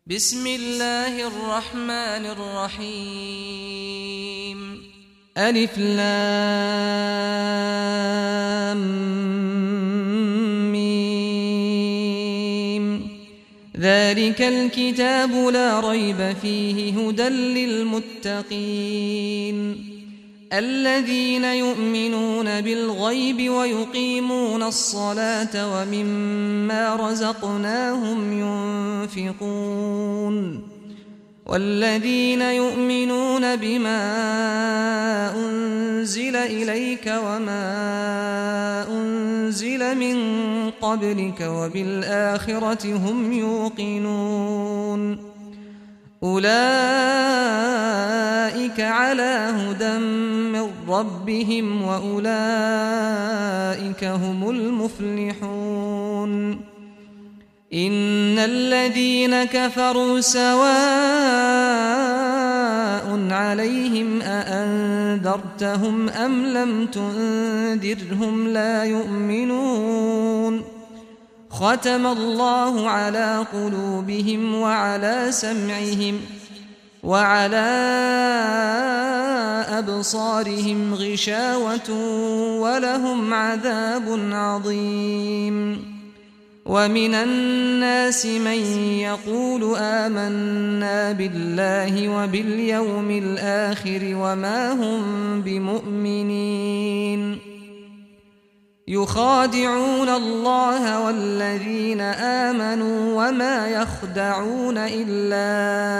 بسم الله الرحمن الرحيم ألف لام ميم ذلك الكتاب لا ريب فيه هدى للمتقين الذين يؤمنون بالغيب ويقيمون الصلاة ومما رزقناهم ينفقون والذين يؤمنون بما أنزل إليك وما أنزل من قبلك وبالآخرة هم يوقنون أولئك على هدى من ربهم وأولئك هم المفلحون إن الذين كفروا سواء عليهم أأنذرتهم أم لم تنذرهم لا يؤمنون ختم الله على قلوبهم وعلى سمعهم وعلى أبصارهم غشاوة ولهم عذاب عظيم ومن الناس من يقول آمنا بالله وباليوم الآخر وما هم بمؤمنين يخادعون الله والذين آمنوا وما يخدعون إلا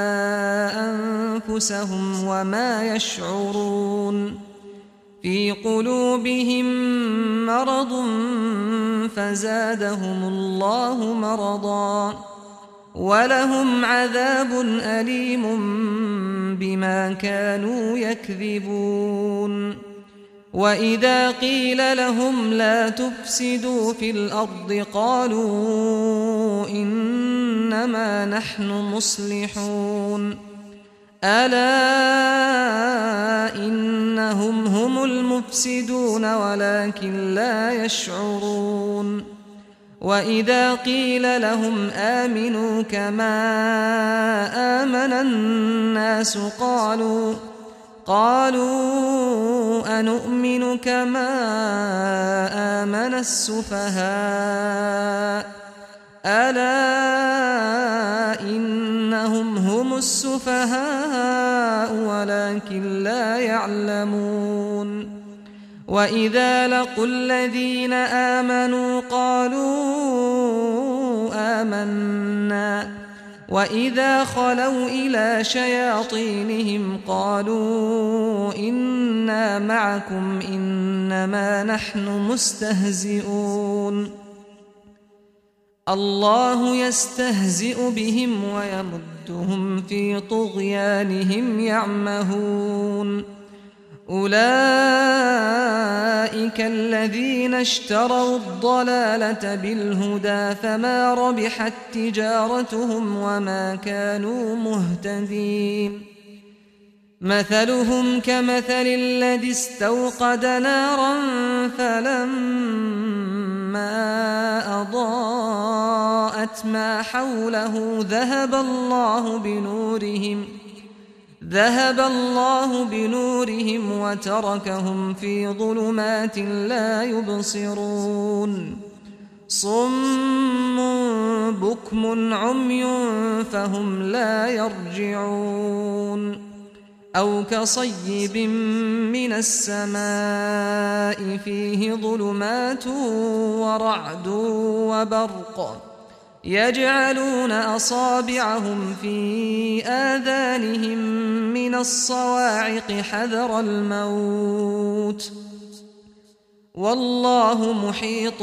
أنفسهم وما يشعرون في قلوبهم مرض فزادهم الله مرضا ولهم عذاب أليم بما كانوا يكذبون وإذا قيل لهم لا تفسدوا في الأرض قالوا إنما نحن مصلحون ألا إنهم هم المفسدون ولكن لا يشعرون وإذا قيل لهم آمنوا كما آمن الناس قالوا أنؤمن كما آمن السفهاء ألا إنهم هم السفهاء ولكن لا يعلمون وإذا لقوا الذين آمنوا قالوا آمنا وإذا خلوا إلى شياطينهم قالوا إنا معكم إنما نحن مستهزئون الله يستهزئ بهم ويمدهم في طغيانهم يعمهون أولئك الذين اشتروا الضلالة بالهدى فما ربحت تجارتهم وما كانوا مهتدين مثلهم كمثل الذي استوقد نارا فلما أضاءت ما حوله ذهب الله بنورهم وتركهم في ظلمات لا يبصرون صم بكم عمي فهم لا يرجعون أو كصيب من السماء فيه ظلمات ورعد وبرق يجعلون أصابعهم في آذانهم من الصواعق حذر الموت والله محيط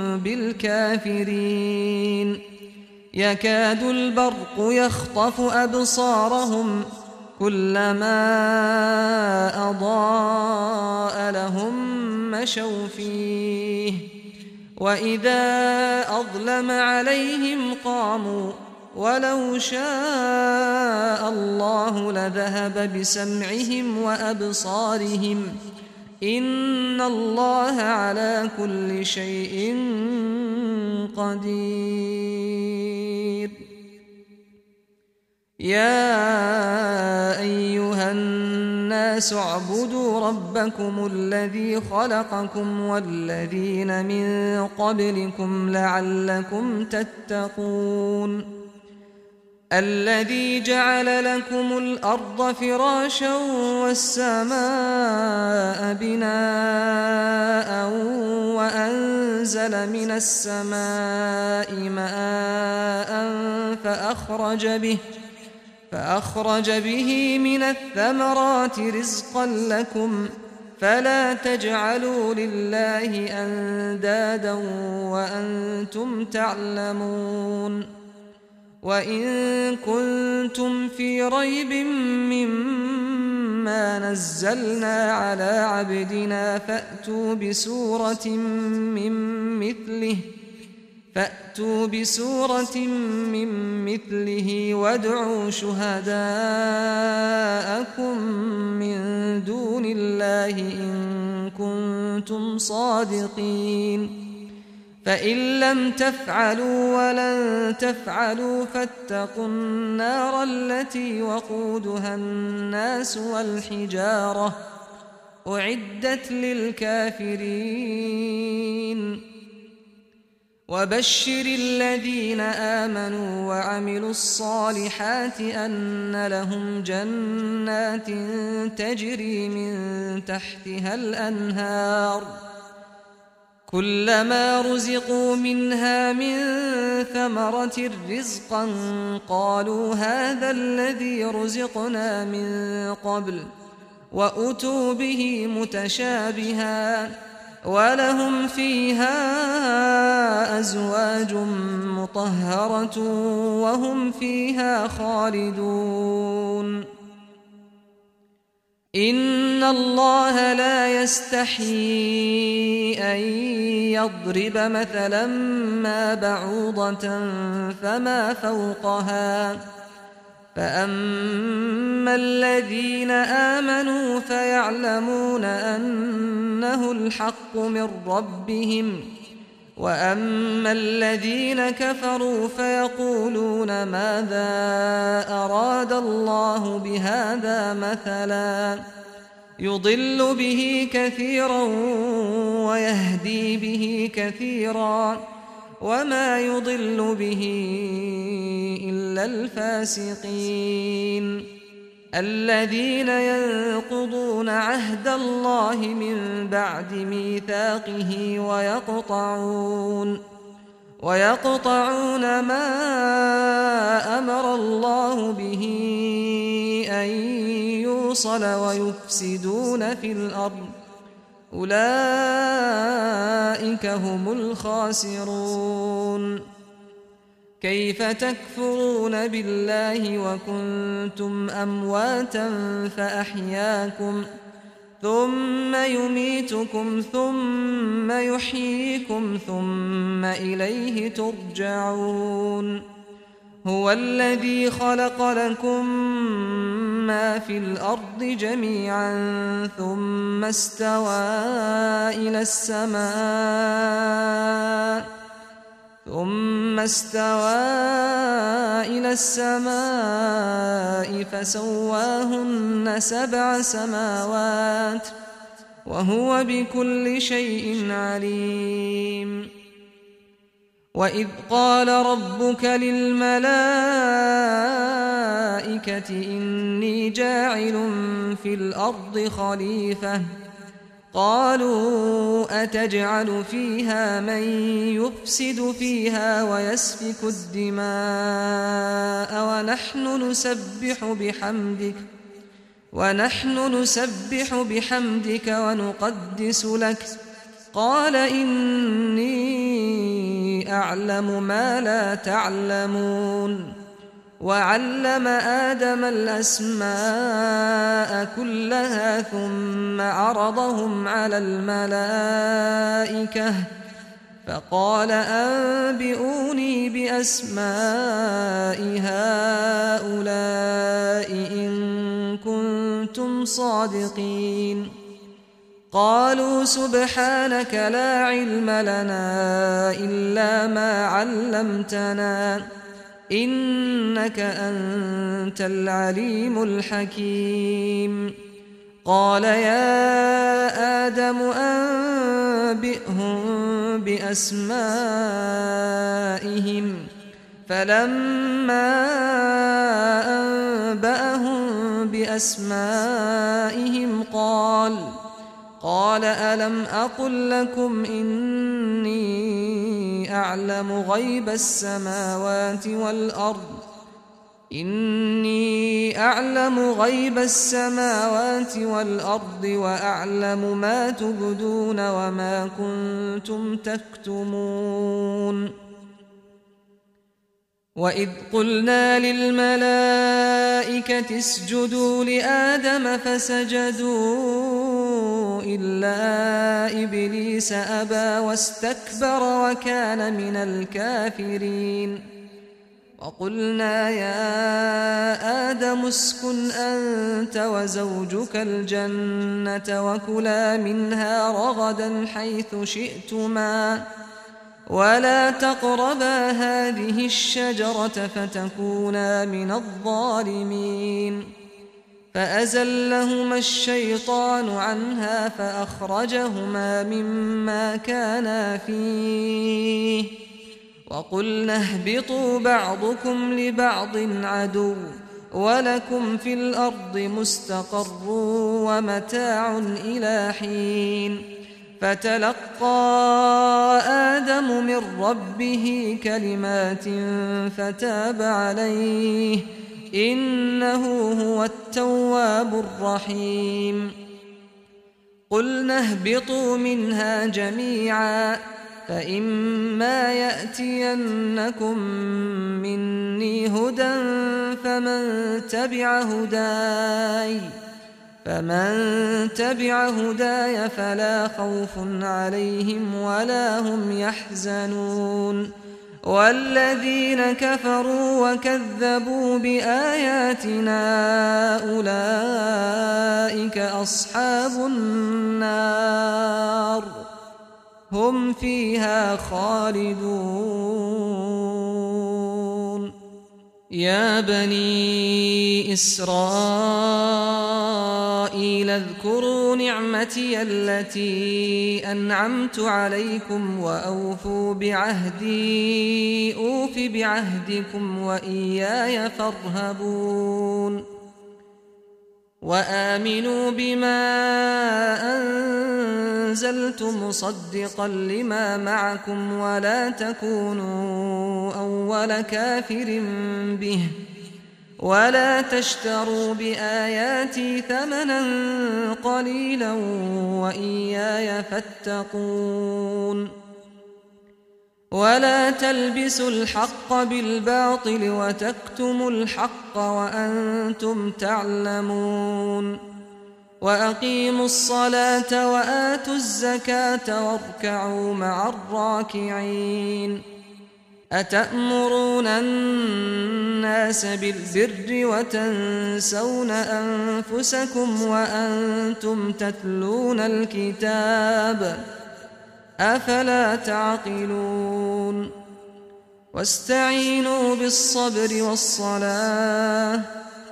بالكافرين يكاد البرق يخطف أبصارهم كلما أضاء لهم مشوا فيه وإذا أظلم عليهم قاموا ولو شاء الله لذهب بسمعهم وأبصارهم إن الله على كل شيء قدير. يا أيها الناس اعبدوا ربكم الذي خلقكم والذين من قبلكم لعلكم تتقون الذي جعل لكم الأرض فراشا والسماء بناء وأنزل من السماء ماء فأخرج به من الثمرات رزقا لكم فلا تجعلوا لله أندادا وأنتم تعلمون وإن كنتم في ريب مما نزلنا على عبدنا فأتوا بسورة من مثله وادعوا شهداءكم من دون الله إن كنتم صادقين فإن لم تفعلوا ولن تفعلوا فاتقوا النار التي وقودها الناس والحجارة أعدت للكافرين وبشر الذين آمنوا وعملوا الصالحات أن لهم جنات تجري من تحتها الأنهار كلما رزقوا منها من ثمرة رزقا قالوا هذا الذي رزقنا من قبل وأتوا به متشابها ولهم فيها أزواج مطهرة وهم فيها خالدون إن الله لا يستحيي أن يضرب مثلا ما بعوضة فما فوقها فأما الذين آمنوا فيعلمون أنه الحق من ربهم وأما الذين كفروا فيقولون ماذا أراد الله بهذا مثلا يضل به كثيرا ويهدي به كثيرا وما يضل به إلا الفاسقين الذين ينقضون عهد الله من بعد ميثاقه ويقطعون ما أمر الله به أن يوصل ويفسدون في الأرض أولئك هم الخاسرون كيف تكفرون بالله وكنتم أمواتا فأحياكم ثم يميتكم ثم يحييكم ثم إليه ترجعون هو الذي خلق لكم ما في الأرض جميعا ثم استوى إلى السماء فسواهن 7 سماوات وهو بكل شيء عليم وإذ قال ربك للملائكة إني جاعل في الأرض خليفة قالوا أتجعل فيها من يفسد فيها ويسفك الدماء ونحن نسبح بحمدك ونقدس لك قال إني أعلم ما لا تعلمون وعلم آدم الأسماء كلها ثم عرضهم على الملائكة فقال أنبئوني بأسماء هؤلاء إن كنتم صادقين قالوا سبحانك لا علم لنا إلا ما علمتنا إنك أنت العليم الحكيم قال يا آدم أنبئهم بأسمائهم فلما أنبأهم بأسمائهم قال ألم أقل لكم إني أعلم غيب السماوات والأرض وأعلم ما تبدون وما كنتم تكتمون وإذ قلنا للملائكة اسجدوا لآدم فسجدوا إلا إبليس أبى واستكبر وكان من الكافرين وقلنا يا آدم اسكن أنت وزوجك الجنة وكلا منها رغدا حيث شئتما ولا تقربا هذه الشجرة فتكونا من الظالمين فأزلهما الشيطان عنها فأخرجهما مما كانا فيه وقلنا اهبطوا بعضكم لبعض عدو ولكم في الأرض مستقر ومتاع إلى حين فتلقى آدم من ربه كلمات فتاب عليه إنه هو التواب الرحيم قلنا اهبطوا منها جميعا فإما يأتينكم مني هدى فمن تبع هداي فلا خوف عليهم ولا هم يحزنون والذين كفروا وكذبوا بآياتنا أولئك أصحاب النار هم فيها خالدون يا بني إسرائيل اذكروا نعمتي التي أنعمت عليكم وأوفوا بعهدي أوف بعهدكم وإياي فارهبون وآمنوا بما أنزلت مصدقا لما معكم ولا تكونوا أول كافر به ولا تشتروا بآياتي ثمنا قليلا وإياي فاتقون ولا تلبسوا الحق بالباطل وتكتموا الحق وأنتم تعلمون وأقيموا الصلاة وآتوا الزكاة واركعوا مع الراكعين أتأمرون الناس بالبر وتنسون أنفسكم وأنتم تتلون الكتاب أفلا تعقلون واستعينوا بالصبر والصلاة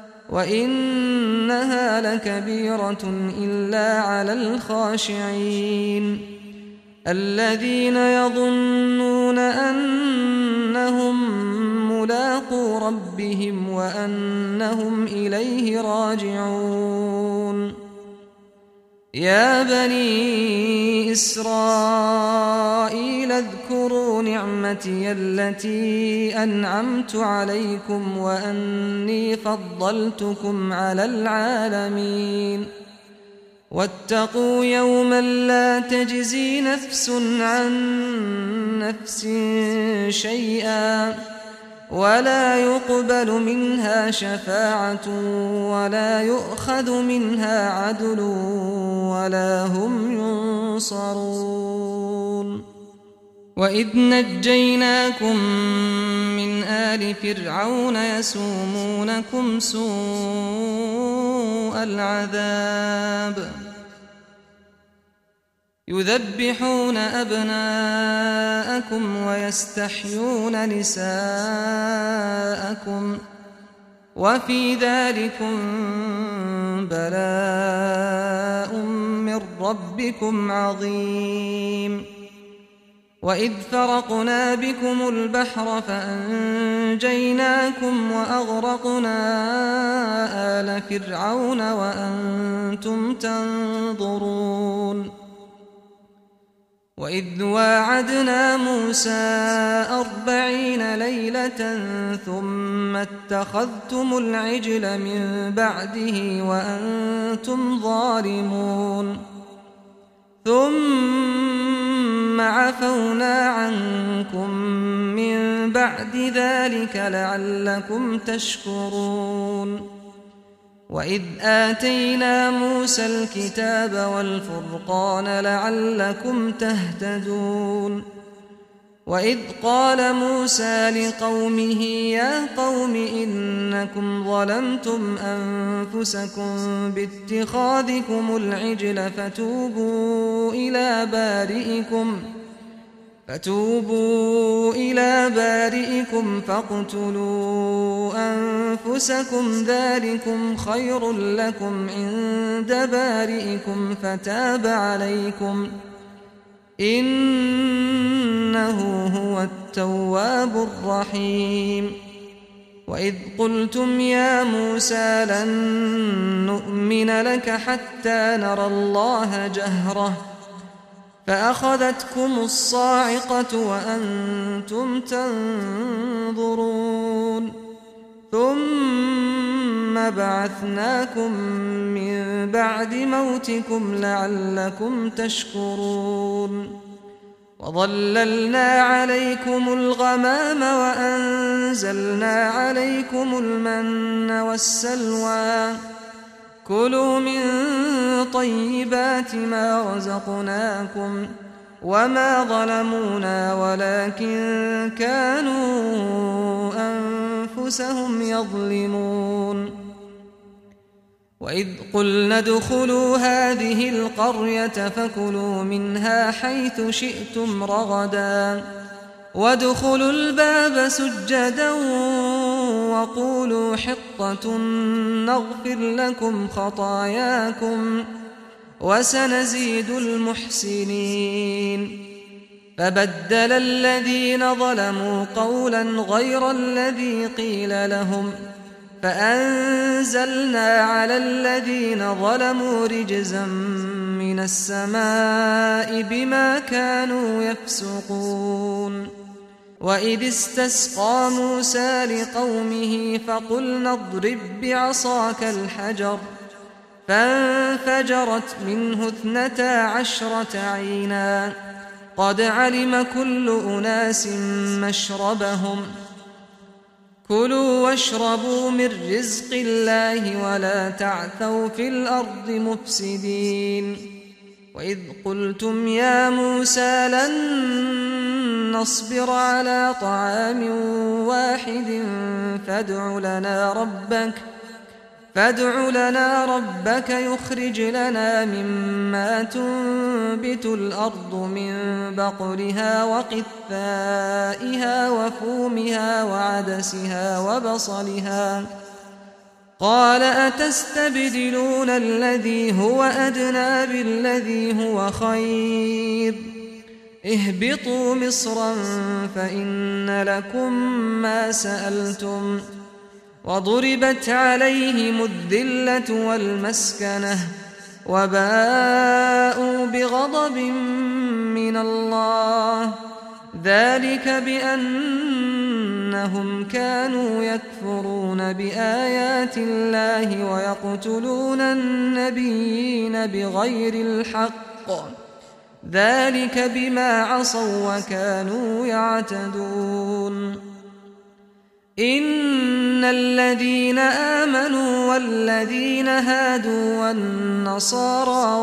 وإنها لكبيرة إلا على الخاشعين الذين يظنون أنهم ملاقو ربهم وأنهم إليه راجعون يا بني إسرائيل اذكروا نعمتي التي أنعمت عليكم وأني فضلتكم على العالمين واتقوا يوما لا تجزي نفس عن نفس شيئا ولا يقبل منها شفاعة ولا يؤخذ منها عدل ولا هم ينصرون وإذ نجيناكم من آل فرعون يسومونكم سوء العذاب يذبحون أبناءكم ويستحيون نساءكم وفي ذلكم بلاء من ربكم عظيم وإذ فرقنا بكم البحر فأنجيناكم وأغرقنا آل فرعون وأنتم تنظرون وإذ واعدنا موسى 40 ليلة ثم اتخذتم العجل من بعده وأنتم ظالمون ثم عفونا عنكم من بعد ذلك لعلكم تشكرون وإذ آتينا موسى الكتاب والفرقان لعلكم تهتدون وإذ قال موسى لقومه يا قوم إنكم ظلمتم أنفسكم باتخاذكم العجل فتوبوا إلى بارئكم فاقتلوا أنفسكم ذلكم خير لكم عند بارئكم فتاب عليكم إنه هو التواب الرحيم وإذ قلتم يا موسى لن نؤمن لك حتى نرى الله جهرة فأخذتكم الصاعقة وأنتم تنظرون ثم بعثناكم من بعد موتكم لعلكم تشكرون وظللنا عليكم الغمام وأنزلنا عليكم المن والسلوى كلوا من طيبات ما رزقناكم وما ظلمونا ولكن كانوا أنفسهم يظلمون وإذ قلنا ادخلوا هذه القرية فكلوا منها حيث شئتم رغدا وادخلوا الباب سجدا وقولوا حطة نغفر لكم خطاياكم وسنزيد المحسنين فبدل الذين ظلموا قولا غير الذي قيل لهم فأنزلنا على الذين ظلموا رجزا من السماء بما كانوا يفسقون وإذ استسقى موسى لقومه فقلنا اضرب بعصاك الحجر فانفجرت منه 12 عينا قد علم كل أناس مشربهم كلوا واشربوا من رزق الله ولا تعثوا في الأرض مفسدين وإذ قلتم يا موسى لن نصبر على طعام واحد فادع لنا ربك يخرج لنا مما تنبت الأرض من بقلها وقثائها وفومها وعدسها وبصلها قال أتستبدلون الذي هو أدنى بالذي هو خير اهبطوا مصرا فإن لكم ما سألتم وضربت عليهم الذلة والمسكنة وباءوا بغضب من الله ذلك بأنهم كانوا يكفرون بآيات الله ويقتلون النبيين بغير الحق ذلك بما عصوا وكانوا يعتدون إن الذين آمنوا والذين هادوا والنصارى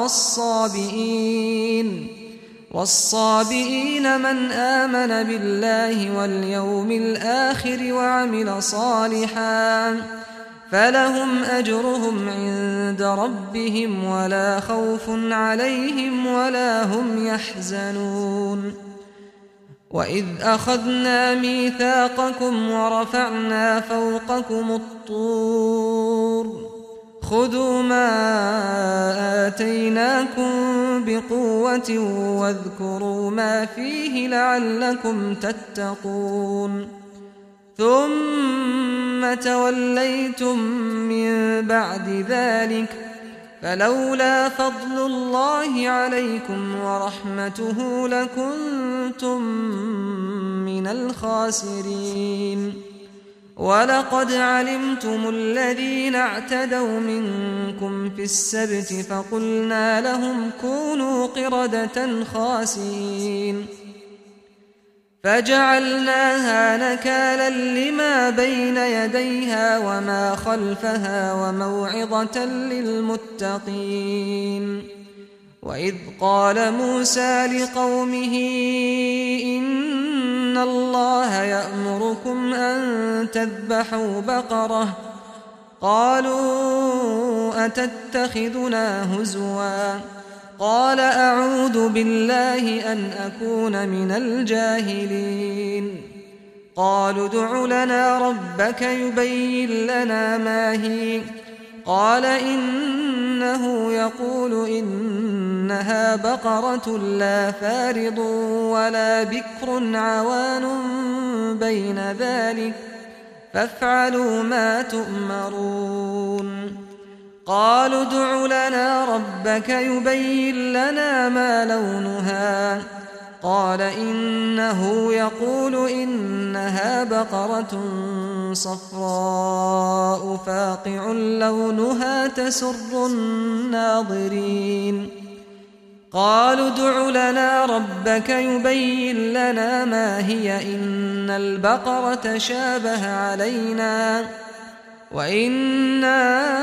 والصابئين من آمن بالله واليوم الآخر وعمل صالحا فلهم أجرهم عند ربهم ولا خوف عليهم ولا هم يحزنون وإذ أخذنا ميثاقكم ورفعنا فوقكم الطور خذوا ما آتيناكم بقوة واذكروا ما فيه لعلكم تتقون ثم توليتم من بعد ذلك فلولا فضل الله عليكم ورحمته لكنتم من الخاسرين ولقد علمتم الذين اعتدوا منكم في السبت فقلنا لهم كونوا قردة خاسئين فجعلناها نكالا لما بين يديها وما خلفها وموعظة للمتقين وإذ قال موسى لقومه إن الله يأمركم أن تذبحوا بقرة قالوا أتتخذنا هزوا قال أعوذ بالله أن أكون من الجاهلين قالوا ادع لنا ربك يبين لنا ما هي قال إنه يقول إنها بقرة لا فارض ولا بكر عوان بين ذلك فافعلوا ما تؤمرون قالوا ادع لنا ربك يبين لنا ما لونها قال إنه يقول إنها بقرة صفراء فاقع لونها تسر الناظرين قالوا ادع لنا ربك يبين لنا ما هي إن البقرة شابه علينا وإنا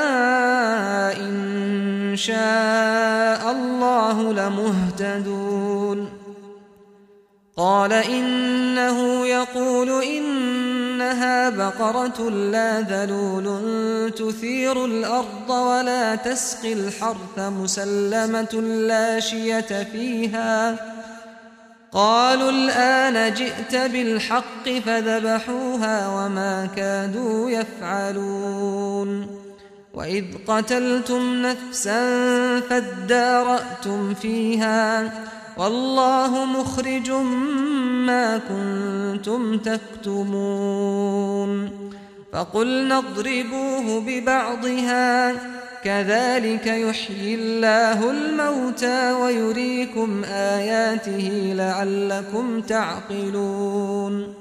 إن شاء الله لمهتدون قال إنه يقول إنها بقرة لا ذلول تثير الأرض ولا تسقي الحرث مسلمة لا شية فيها قالوا الآن جئت بالحق فذبحوها وما كادوا يفعلون وإذ قتلتم نفسا فادارأتم فيها والله مخرج ما كنتم تكتمون فقلنا اضربوه ببعضها كذلك يحيي الله الموتى ويريكم آياته لعلكم تعقلون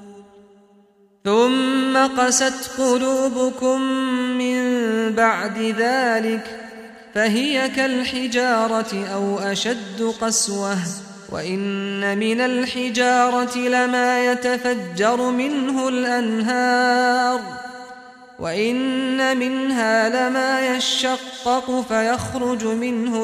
ثم قست قلوبكم من بعد ذلك فهي كالحجارة أو أشد قسوة وإن من الحجارة لما يتفجر منه الأنهار وإن منها لما يشقق فيخرج منه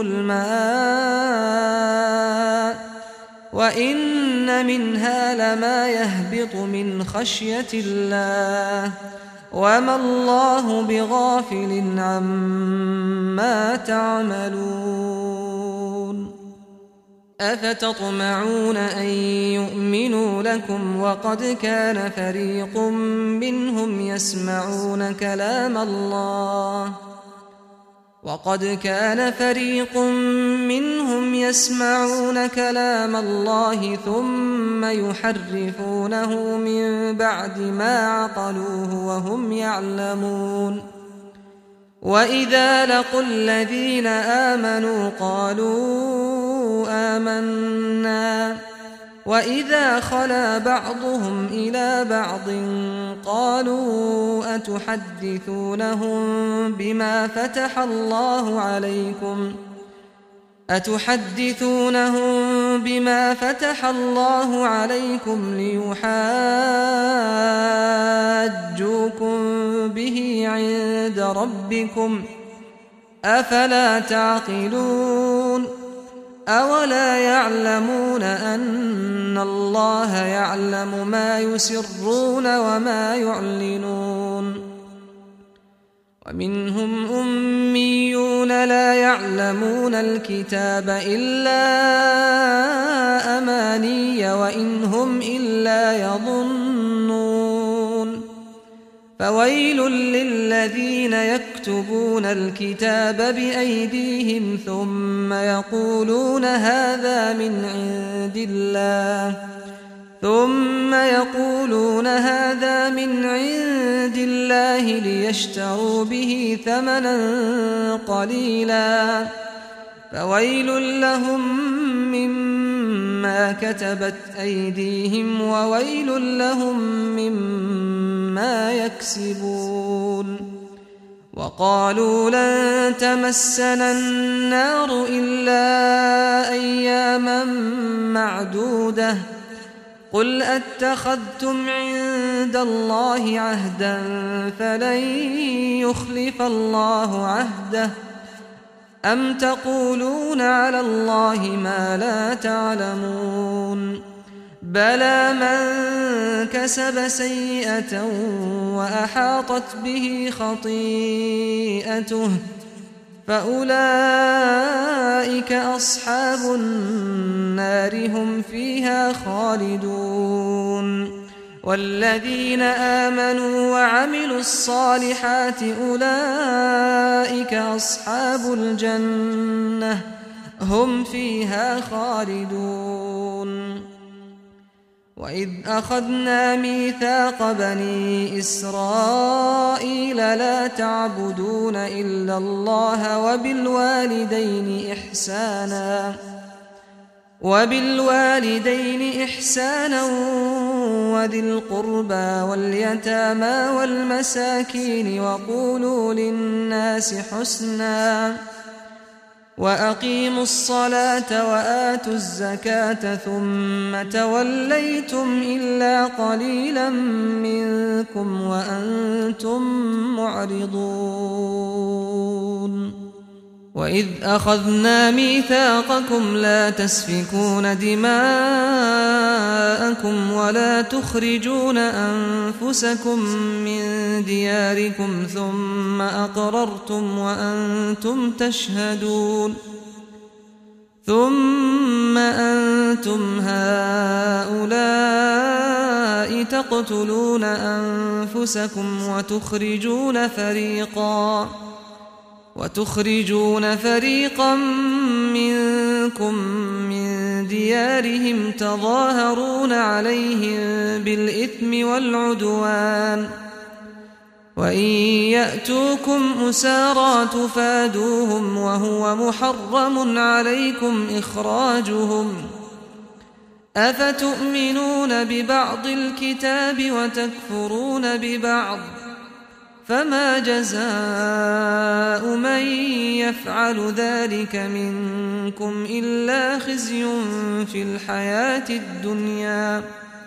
الماء وإن منها لما يهبط من خشية الله وما الله بغافل عما تعملون أفتطمعون أن يؤمنوا لكم وقد كان فريق منهم يسمعون كلام الله ثم يحرفونه من بعد ما عقلوه وهم يعلمون وإذا لقوا الذين آمنوا قالوا آمنا وإذا خلا بعضهم إلى بعض قالوا أتحدثونهم بما فتح الله عليكم ليحاجوكم به عند ربكم أفلا تعقلون أولا يعلمون أن الله يعلم ما يسرون وما يعلنون ومنهم أميون لا يعلمون الكتاب إلا أماني وإن هم إلا يظنون فويل للذين يكتبون الكتاب بأيديهم ثم يقولون هذا من عند الله ليشتروا به ثمنا قليلا فويل لهم مما كتبت أيديهم وويل لهم مما يكسبون وقالوا لن تمسنا النار إلا أياما معدودة قل أتخذتم عند الله عهدا فلن يخلف الله عهده أم تقولون على الله ما لا تعلمون بلى من كسب سيئة وأحاطت به خطيئته فأولئك أصحاب النار هم فيها خالدون والذين آمنوا وعملوا الصالحات أولئك أصحاب الجنة هم فيها خالدون وإذ أخذنا ميثاق بني إسرائيل لا تعبدون إلا الله وبالوالدين إحسانا وذي القربى واليتامى والمساكين وقولوا للناس حسنا وأقيموا الصلاة وآتوا الزكاة ثم توليتم إلا قليلا منكم وأنتم معرضون وإذ أخذنا ميثاقكم لا تسفكون دماءكم ولا تخرجون أنفسكم من دياركم ثم أقررتم وأنتم تشهدون ثم أنتم هؤلاء تقتلون أنفسكم وتخرجون فريقا منكم من ديارهم تظاهرون عليهم بالإثم والعدوان وإن يأتوكم أسارى تفادوهم وهو محرم عليكم إخراجهم أفتؤمنون ببعض الكتاب وتكفرون ببعض فما جزاء من يفعل ذلك منكم إلا خزي في الحياة الدنيا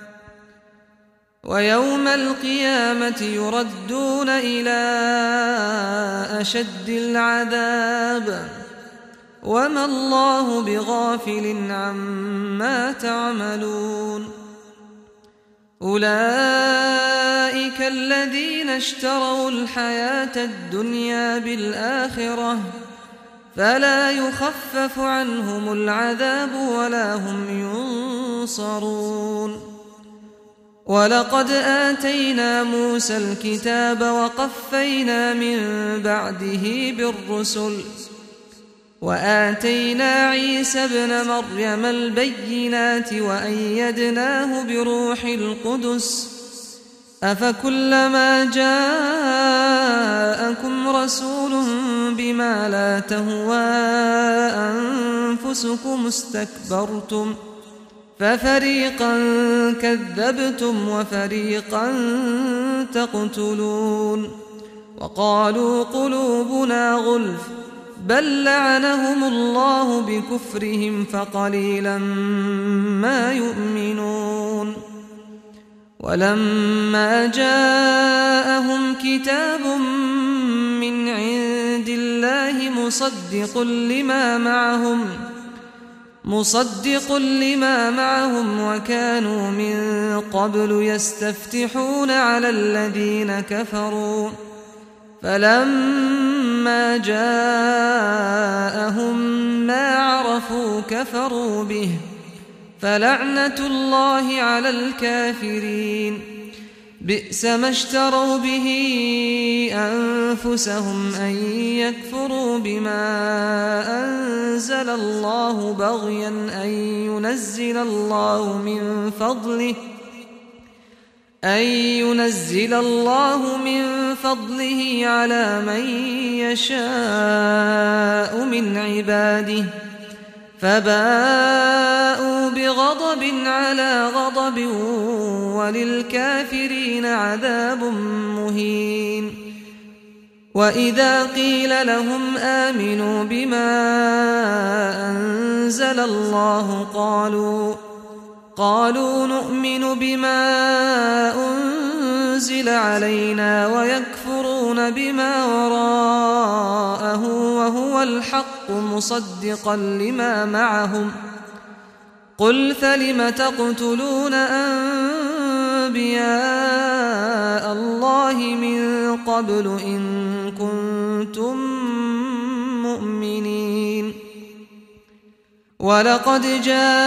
ويوم القيامة يردون إلى أشد العذاب وما الله بغافل عما تعملون أولئك الذين اشتروا الحياة الدنيا بالآخرة فلا يخفف عنهم العذاب ولا هم ينصرون ولقد آتينا موسى الكتاب وقفينا من بعده بالرسل وآتينا عيسى ابن مريم البينات وأيدناه بروح القدس أفكلما جاءكم رسول بما لا تهوى أنفسكم استكبرتم ففريقا كذبتم وفريقا تقتلون وقالوا قلوبنا غلف بل لعنهم الله بكفرهم فقليلا ما يؤمنون ولما جاءهم كتاب من عند الله مصدق لما معهم وكانوا من قبل يستفتحون على الذين كفروا فلما جاءهم ما عرفوا كفروا به فلعنة الله على الكافرين بئس ما اشتروا به أنفسهم أن يكفروا بما أنزل الله بغيا أن ينزل الله من فضله على من يشاء من عباده فباءوا بغضب على غضب وللكافرين عذاب مهين وإذا قيل لهم آمنوا بما أنزل الله قالوا نؤمن بما أنزل علينا ويكفرون بما وراءه وهو الحق مصدقا لما معهم قل فلم تقتلون أنبياء الله من قبل إن كنتم مؤمنين ولقد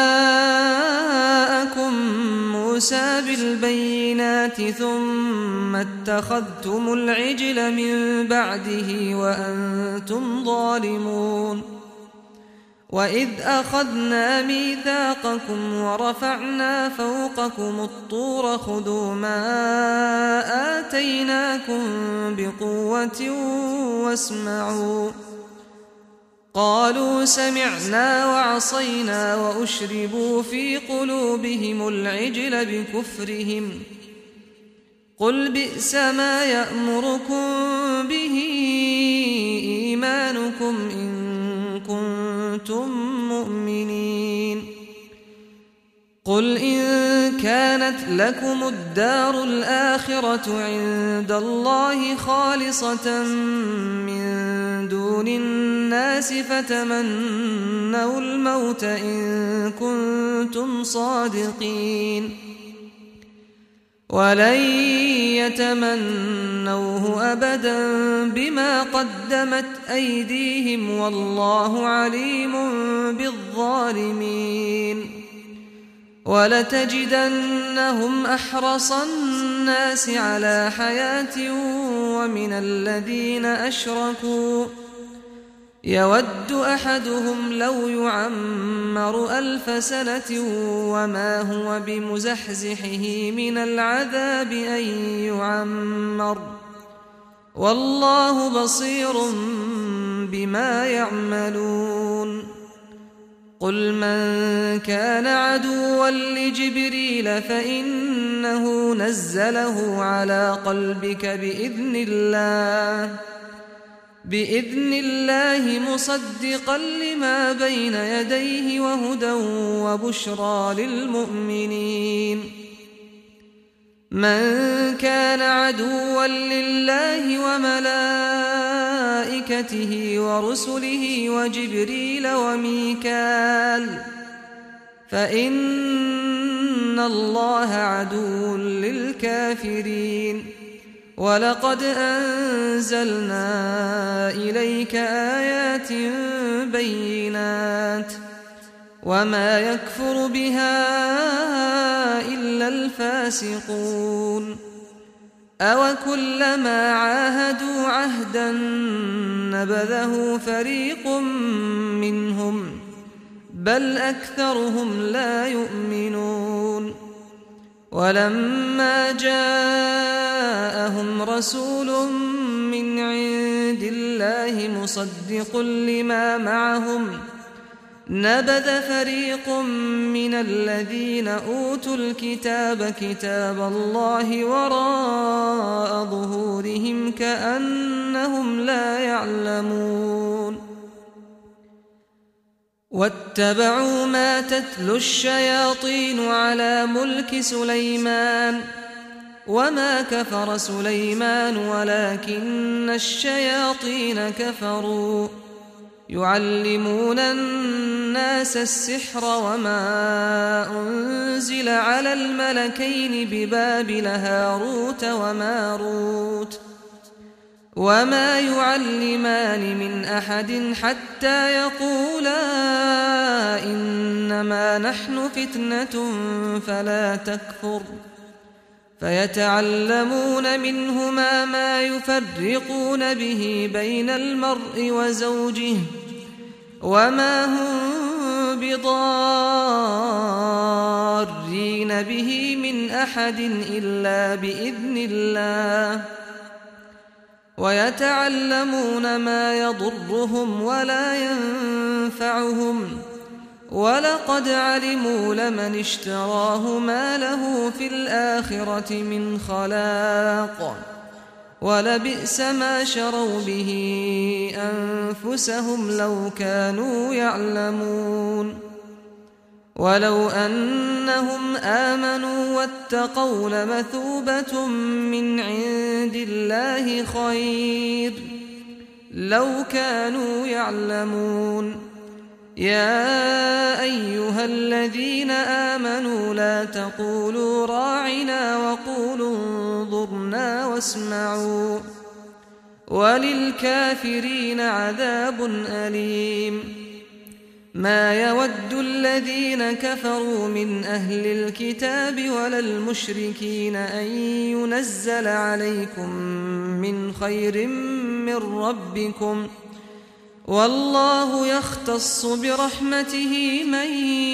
جاءكم موسى بالبينات ثم اتخذتم العجل من بعده وأنتم ظالمون وإذ أخذنا ميثاقكم ورفعنا فوقكم الطور خذوا ما آتيناكم بقوة واسمعوا قالوا سمعنا وعصينا وأشربوا في قلوبهم العجل بكفرهم قل بئس ما يأمركم به إيمانكم إن كنتم مؤمنين قل إن كانت لكم الدار الآخرة عند الله خالصة من دون الناس فتمنوا الموت إن كنتم صادقين ولن يتمنوه أبدا بما قدمت أيديهم والله عليم بالظالمين ولتجدنهم أحرص الناس على حياة ومن الذين أشركوا يود أحدهم لو يعمر 1000 سنة وما هو بمزحزحه من العذاب أن يعمر والله بصير بما يعملون قل من كان عدوا لجبريل فإنه نزله على قلبك بإذن الله مصدقا لما بين يديه وهدى وبشرى للمؤمنين من كان عدوا لله وملائكته ورسله وجبريل وميكال فإن الله عدو للكافرين ولقد أنزلنا إليك آيات بينات وما يكفر بها إلا الفاسقون أوكلما عاهدوا عهدا نبذه فريق منهم بل أكثرهم لا يؤمنون ولما جاءهم رسول من عند الله مصدق لما معهم نبذ فريق من الذين أوتوا الكتاب كتاب الله وراء ظهورهم كأنهم لا يعلمون واتبعوا ما تتلو الشياطين على ملك سليمان وما كفر سليمان ولكن الشياطين كفروا يعلمون الناس السحر وما أنزل على الملكين ببابل هاروت وماروت وما يعلمان من أحد حتى يقولا إنما نحن فتنة فلا تكفر فيتعلمون منهما ما يفرقون به بين المرء وزوجه وما هم بضارين به من أحد إلا بإذن الله ويتعلمون ما يضرهم ولا ينفعهم ولقد علموا لمن اشتراه ما له في الآخرة من خلاق ولبئس ما شروا به أنفسهم لو كانوا يعلمون ولو أنهم آمنوا واتقوا لمثوبة من عند الله خير لو كانوا يعلمون يا أيها الذين آمنوا لا تقولوا راعنا وقولوا انظرنا واسمعوا وللكافرين عذاب أليم ما يود الذين كفروا من أهل الكتاب ولا المشركين أن ينزل عليكم من خير من ربكم والله يختص برحمته من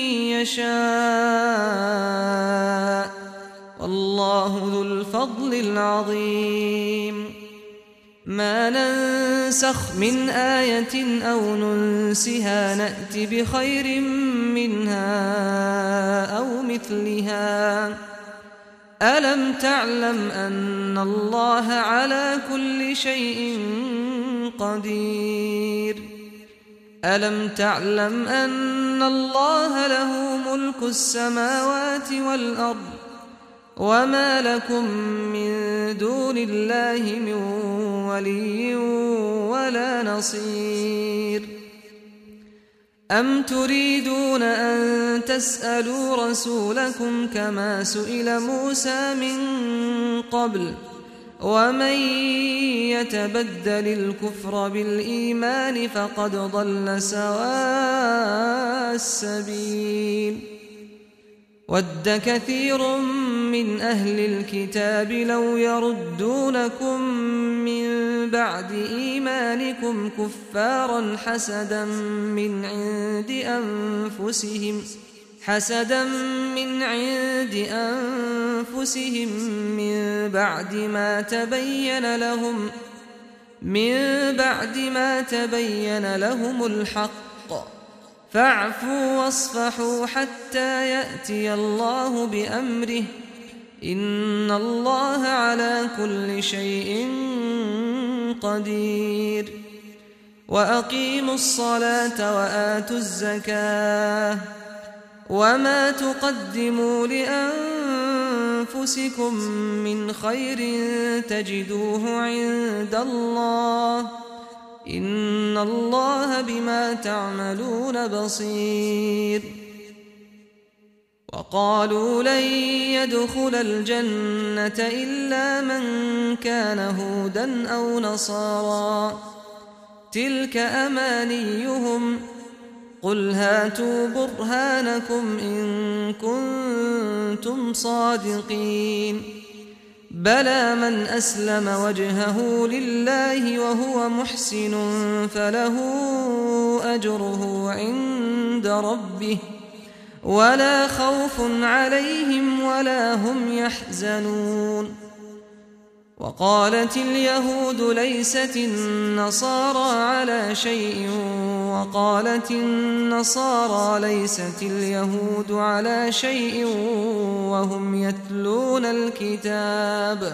يشاء والله ذو الفضل العظيم ما ننسخ من آية أو ننسها نأت بخير منها أو مثلها ألم تعلم أن الله على كل شيء قدير ألم تعلم أن الله له ملك السماوات والأرض وما لكم من دون الله من ولي ولا نصير أم تريدون أن تسألوا رسولكم كما سئل موسى من قبل ومن يتبدل الكفر بالإيمان فقد ضل سواء السبيل ود كثير من أهل الكتاب لو يردونكم من بعد إيمانكم كفارا حسدا من عند أنفسهم من بعد ما تبين لهم الحق فاعفوا واصفحوا حتى يأتي الله بأمره إن الله على كل شيء قدير وأقيموا الصلاة وآتوا الزكاة وما تقدموا لأنفسكم من خير تجدوه عند الله إن الله بما تعملون بصير وقالوا لن يدخل الجنة إلا من كان هودا أو نصارى تلك أمانيهم قل هاتوا برهانكم إن كنتم صادقين بلى من أسلم وجهه لله وهو محسن فله أجره عند ربه ولا خوف عليهم ولا هم يحزنون وقالت اليهود ليست النصارى على شيء وقالت النصارى ليست اليهود على شيء وهم يتلون الكتاب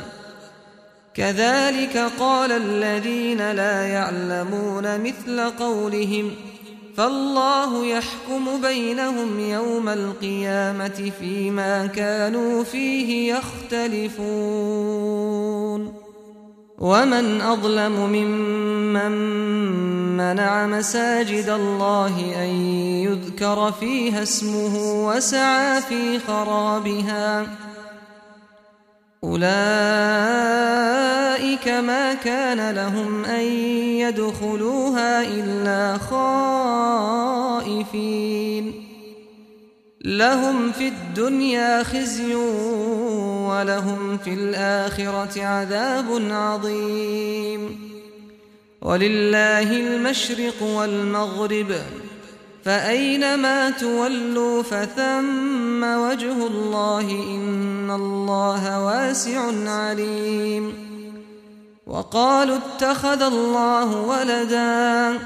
كذلك قال الذين لا يعلمون مثل قولهم فالله يحكم بينهم يوم القيامة فيما كانوا فيه يختلفون ومن أظلم ممن منع مساجد الله أن يذكر فيها اسمه وسعى في خرابها أولئك ما كان لهم أن يدخلوها إلا خائفين لهم في الدنيا خزي ولهم في الآخرة عذاب عظيم ولله المشرق والمغرب فأينما تولوا فثم وجه الله إن الله واسع عليم وقالوا اتخذ الله ولدا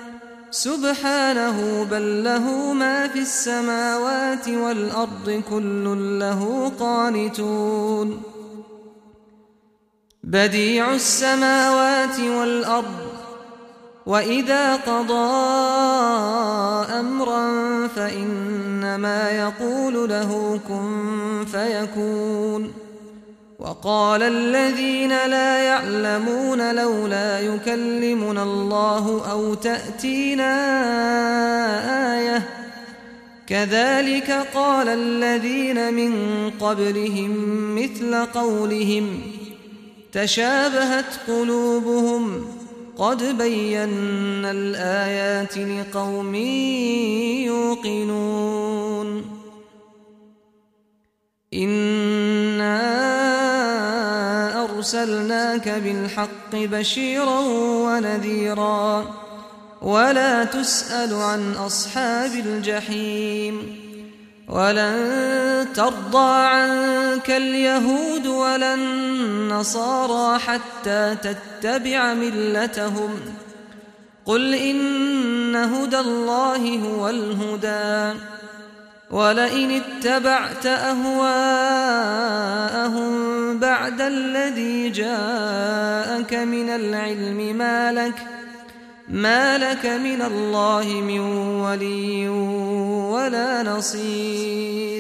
سبحانه بل له ما في السماوات والأرض كل له قانتون بديع السماوات والأرض وإذا قضى أمرا فإنما يقول له كن فيكون وقال الذين لا يعلمون لولا يكلمنا الله أو تأتينا آية كذلك قال الذين من قبلهم مثل قولهم تشابهت قلوبهم قد بينا الآيات لقوم يوقنون إنا أرسلناك بالحق بشيرا ونذيرا ولا تسأل عن أصحاب الجحيم ولن ترضى عنك اليهود ولا النصارى حتى تتبع ملتهم قل إن هدى الله هو الهدى ولئن اتبعت أهواءهم بعد الذي جاءك من العلم ما لك من الله من ولي ولا نصير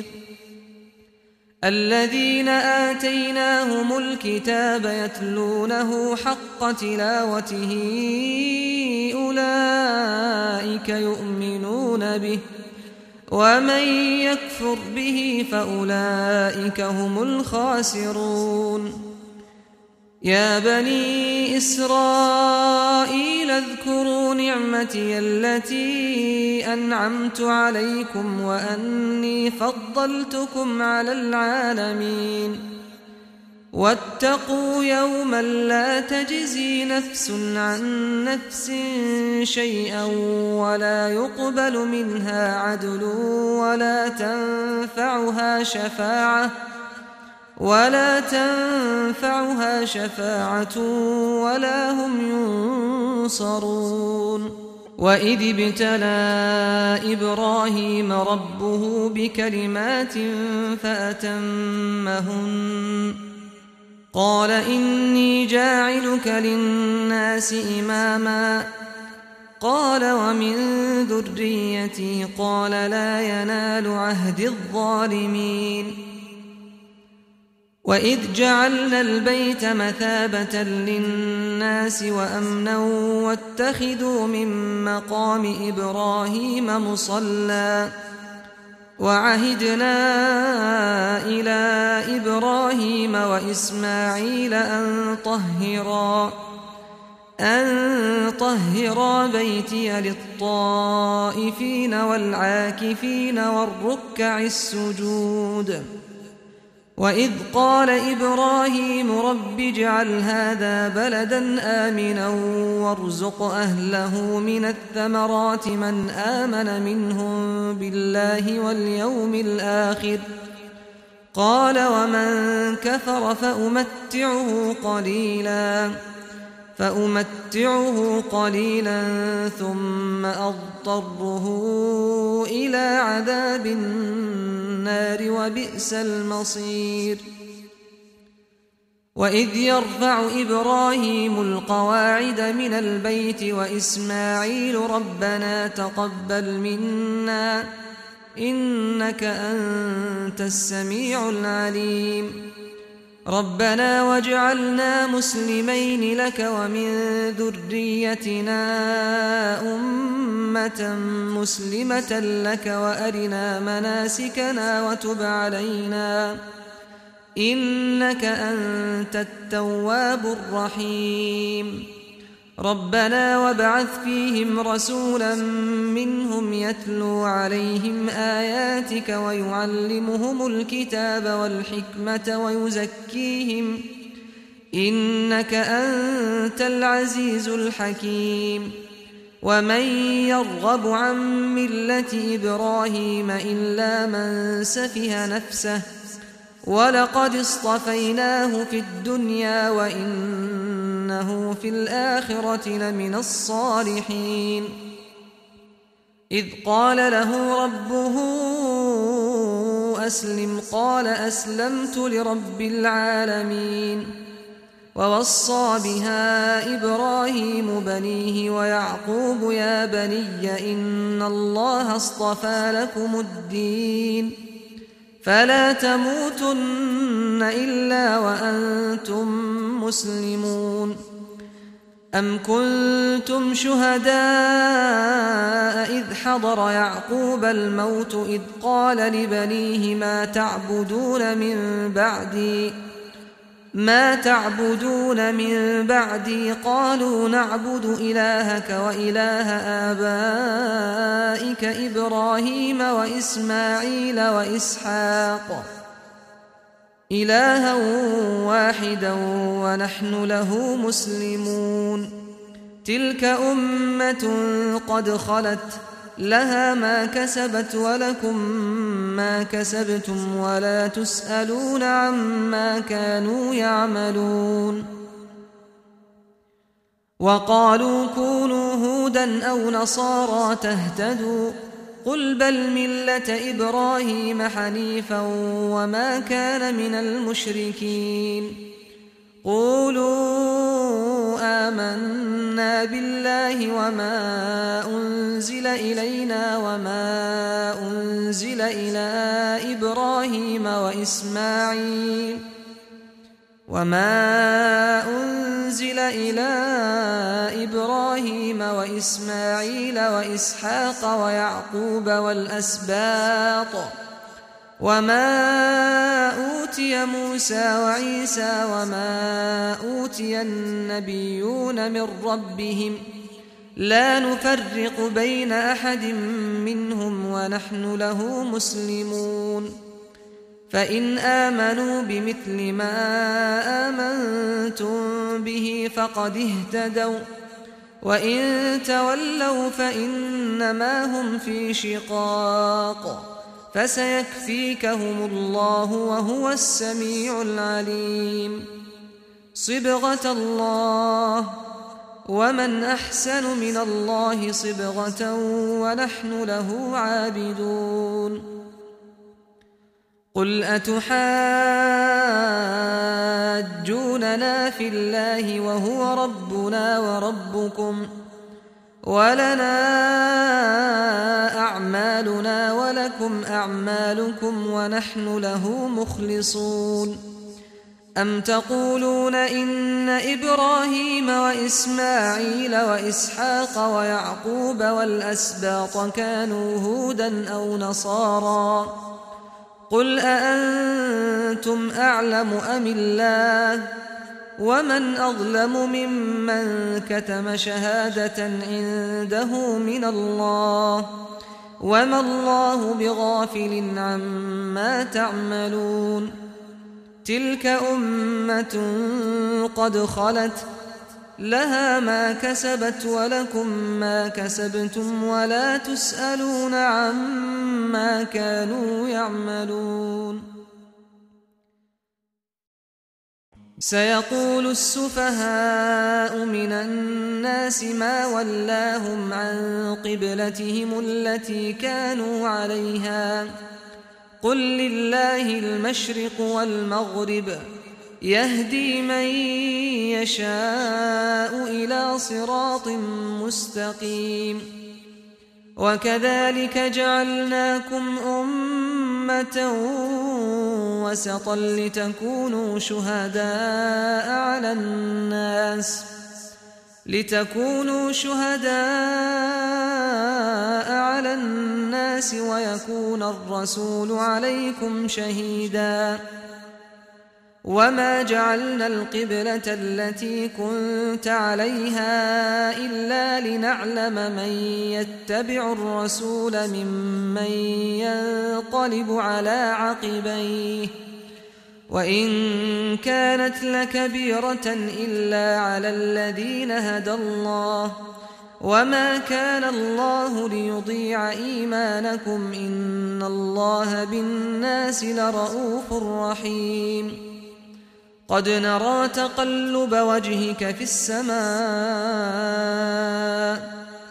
الذين آتيناهم الكتاب يتلونه حق تلاوته أولئك يؤمنون به ومن يكفر به فأولئك هم الخاسرون يا بني إسرائيل اذكروا نعمتي التي أنعمت عليكم وأني فضلتكم على العالمين واتقوا يوما لا تجزي نفس عن نفس شيئا ولا يقبل منها عدل ولا تنفعها شفاعة ولا هم ينصرون وإذ ابتلى إبراهيم ربه بكلمات فأتمهن قال إني جاعلك للناس إماما قال ومن ذريتي قال لا ينال عهد الظالمين وإذ جعلنا البيت مثابة للناس وأمنا واتخذوا من مقام إبراهيم مصلى وعهدنا إلى إبراهيم وإسماعيل أن طهرا بيتي للطائفين والعاكفين والركع السجود وإذ قال إبراهيم رب اجعل هذا بلدا آمنا وارزق أهله من الثمرات من آمن منهم بالله واليوم الآخر قال ومن كفر فأمتعه قليلا ثم أضطره إلى عذاب النار وبئس المصير وإذ يرفع إبراهيم القواعد من البيت وإسماعيل ربنا تقبل منا إنك أنت السميع العليم ربنا واجعلنا مسلمين لك ومن ذريتنا أمة مسلمة لك وأرنا مناسكنا إنك أنت التواب الرحيم ربنا وابعث فيهم رسولا منهم يتلو عليهم آياتك ويعلمهم الكتاب والحكمة ويزكيهم إنك أنت العزيز الحكيم ومن يرغب عن ملة إبراهيم إلا من سفه نفسه ولقد اصطفيناه في الدنيا وإنه في الآخرة لمن الصالحين إذ قال له ربه أسلم قال أسلمت لرب العالمين ووصى بها إبراهيم بنيه ويعقوب يا بني إن الله اصطفى لكم الدين فلا تموتن إلا وأنتم مسلمون أم كنتم شهداء إذ حضر يعقوب الموت إذ قال لبنيه ما تعبدون من بعدي قالوا نعبد إلهك وإله آبائك إبراهيم وإسماعيل وإسحاق إلها واحدا ونحن له مسلمون تلك أمة قد خلت لها ما كسبت ولكم ما كسبتم ولا تسألون عما كانوا يعملون وقالوا كونوا هودا أو نصارى تهتدوا قل بل ملة إبراهيم حنيفا وما كان من المشركين قولوا آمنا بالله وما أنزل إلينا وما أنزل إلى إبراهيم وإسماعيل وإسحاق ويعقوب والأسباط وما أوتي موسى وعيسى وما أوتي النبيون من ربهم لا نفرق بين أحد منهم ونحن له مسلمون فإن آمنوا بمثل ما آمنتم به فقد اهتدوا وإن تولوا فإنما هم في شقاق فسيكفيكهم الله وهو السميع العليم صبغة الله ومن أحسن من الله صبغة ونحن له عابدون قل أتحاجوننا في الله وهو ربنا وربكم ولنا أعمالنا ولكم أعمالكم ونحن له مخلصون أم تقولون إن إبراهيم وإسماعيل وإسحاق ويعقوب والأسباط كانوا هودا أو نصارى قل أأنتم أعلم أم الله ومن أظلم ممن كتم شهادة عنده من الله وما الله بغافل عما تعملون تلك أمة قد خلت لها ما كسبت ولكم ما كسبتم ولا تسألون عما كانوا يعملون سيقول السفهاء من الناس ما ولاهم عن قبلتهم التي كانوا عليها قل لله المشرق والمغرب يهدي من يشاء إلى صراط مستقيم وكذلك جعلناكم أمة وسطا لتكونوا شهداء على الناس ويكون الرسول عليكم شهيدا وما جعلنا القبلة التي كنت عليها إلا لنعلم من يتبع الرسول ممن ينقلب على عقبيه وإن كانت لكبيرة إلا على الذين هدى الله وما كان الله ليضيع إيمانكم إن الله بالناس لرءوف رحيم قد نرى تقلب وجهك في السماء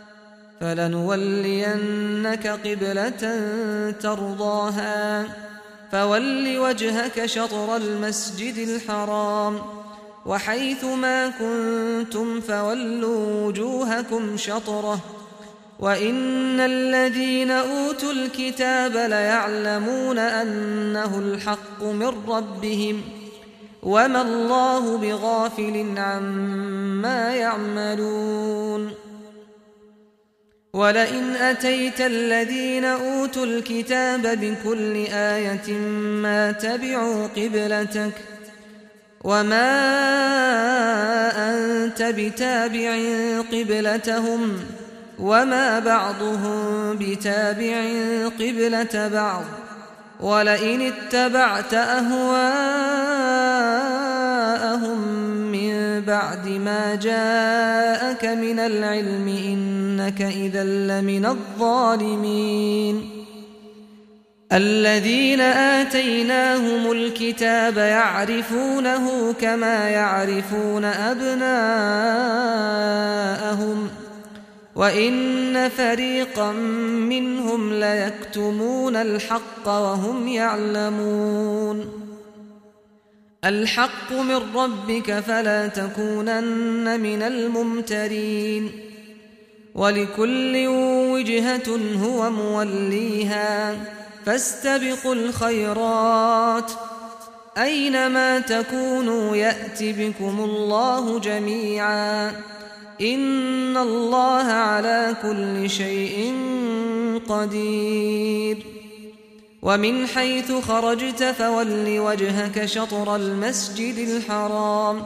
فلنولينك قبلة ترضاها فول وجهك شطر المسجد الحرام وحيث ما كنتم فولوا وجوهكم شطره وإن الذين أوتوا الكتاب ليعلمون أنه الحق من ربهم وما الله بغافل عما يعملون ولئن أتيت الذين أوتوا الكتاب بكل آية ما تبعوا قبلتك وما أنت بتابع قبلتهم وما بعضهم بتابع قبلة بعض ولئن اتبعت أهواءهم من بعد ما جاءك من العلم إنك إذا لمن الظالمين الذين آتيناهم الكتاب يعرفونه كما يعرفون أبناءهم وإن فريقا منهم ليكتمون الحق وهم يعلمون الحق من ربك فلا تكونن من الممترين ولكل وجهة هو موليها فاستبقوا الخيرات أينما تكونوا يأت بكم الله جميعا إن الله على كل شيء قدير ومن حيث خرجت فول وجهك شطر المسجد الحرام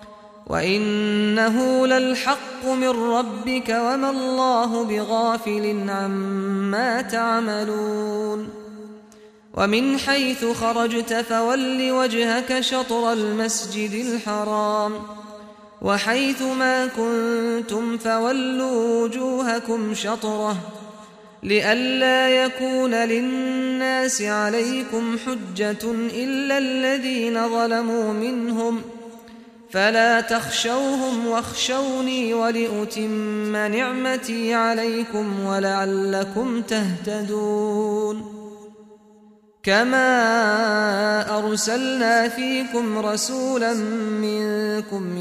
وإنه للحق من ربك وما الله بغافل عما تعملون ومن حيث خرجت فول وجهك شطر المسجد الحرام وحيث ما كنتم فولوا وجوهكم شطره لئلا يكون للناس عليكم حجة إلا الذين ظلموا منهم فلا تخشوهم واخشوني ولأتم نعمتي عليكم ولعلكم تهتدون كما أرسلنا فيكم رسولا منكم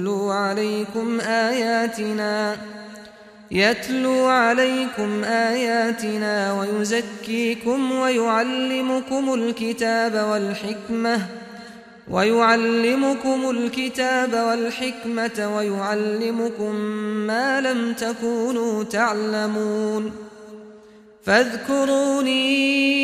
يتلو عليكم آياتنا ويزكيكم ويعلمكم الكتاب والحكمة ويعلمكم ما لم تكونوا تعلمون فاذكروني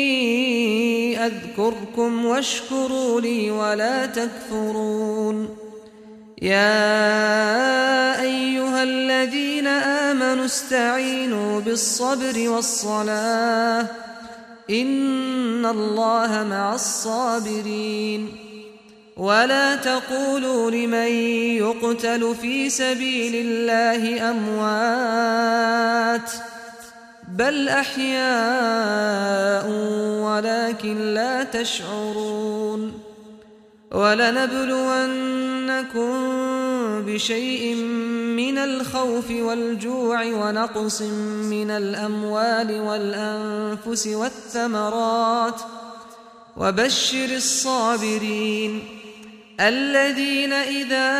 أذكركم واشكروا لي ولا تكفرون يا أيها الذين آمنوا استعينوا بالصبر والصلاة إن الله مع الصابرين ولا تقولوا لمن يقتل في سبيل الله أموات بل أحياء ولكن لا تشعرون ولنبلونكم بشيء من الخوف والجوع ونقص من الأموال والأنفس والثمرات وبشر الصابرين الذين إذا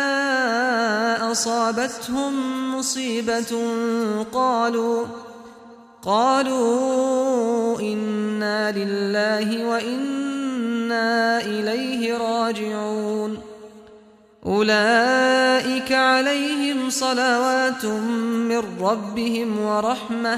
أصابتهم مصيبة قالوا إنا لله وإنا إليه راجعون أولئك عليهم صلوات من ربهم ورحمة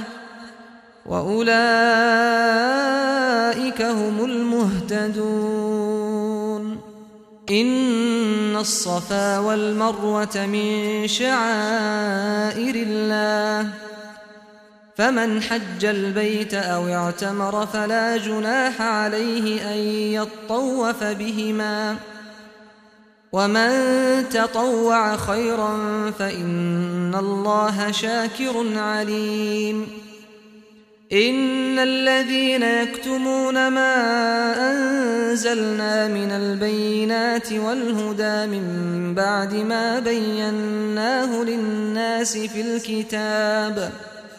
وأولئك هم المهتدون إن الصفا والمروة من شعائر الله فمن حج البيت أو اعتمر فلا جناح عليه أن يطوف بهما ومن تطوع خيرا فإن الله شاكر عليم إن الذين يكتمون ما أنزلنا من البينات والهدى من بعد ما بيناه للناس في الكتاب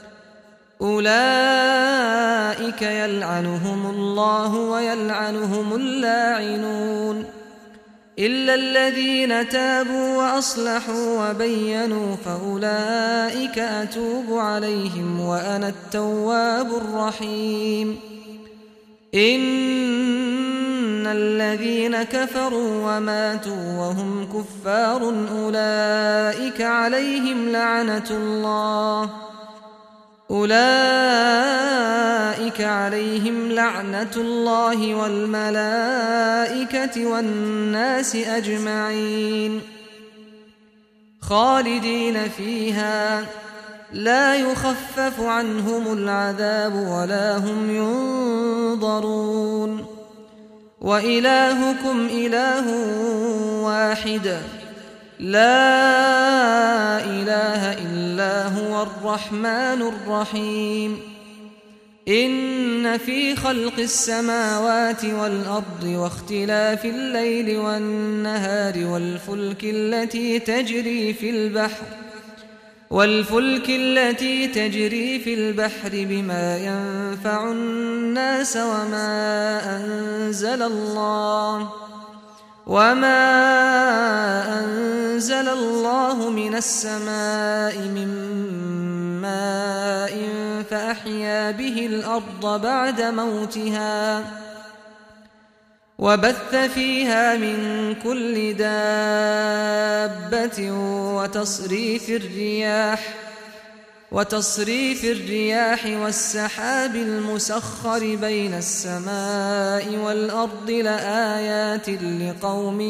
أولئك يلعنهم الله ويلعنهم اللاعنون إلا الذين تابوا وأصلحوا وبينوا فأولئك أتوب عليهم وأنا التواب الرحيم إن الذين كفروا وماتوا وهم كفار أولئك عليهم لعنة الله والملائكة والناس أجمعين خالدين فيها لا يخفف عنهم العذاب ولا هم ينظرون وإلهكم إله واحد لا إله إلا هو الرحمن الرحيم إن في خلق السماوات والأرض واختلاف الليل والنهار والفلك التي تجري في البحر بما ينفع الناس وما أنزل الله من السماء من ماء فأحيا به الأرض بعد موتها وبث فيها من كل دابة وتصريف الرياح والسحاب المسخر بين السماء والأرض لآيات لقوم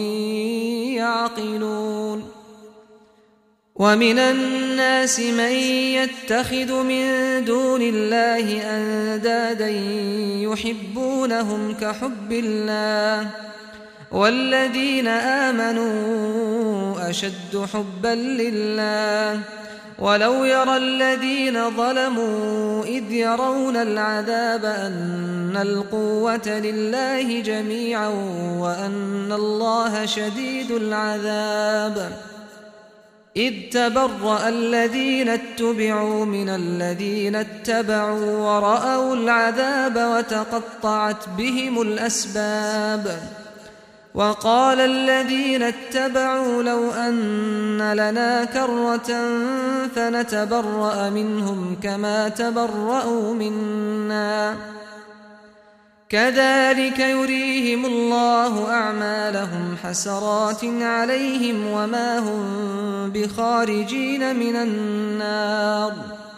يعقلون ومن الناس من يتخذ من دون الله أندادا يحبونهم كحب الله والذين آمنوا أشد حبا لله ولو يرى الذين ظلموا إذ يرون العذاب أن القوة لله جميعا وأن الله شديد العذاب إذ تبرأ الذين اتبعوا من الذين اتبعوا ورأوا العذاب وتقطعت بهم الأسباب وقال الذين اتبعوا لو أن لنا كرة فنتبرأ منهم كما تبرأوا منا كذلك يريهم الله أعمالهم حسرات عليهم وما هم بخارجين من النار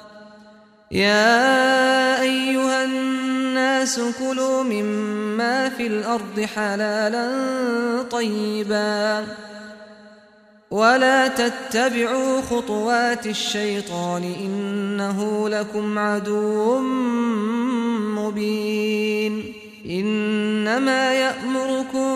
يا أيها الناس كلوا مما في الأرض حلالا طيبا ولا تتبعوا خطوات الشيطان إنه لكم عدو مبين إنما يأمركم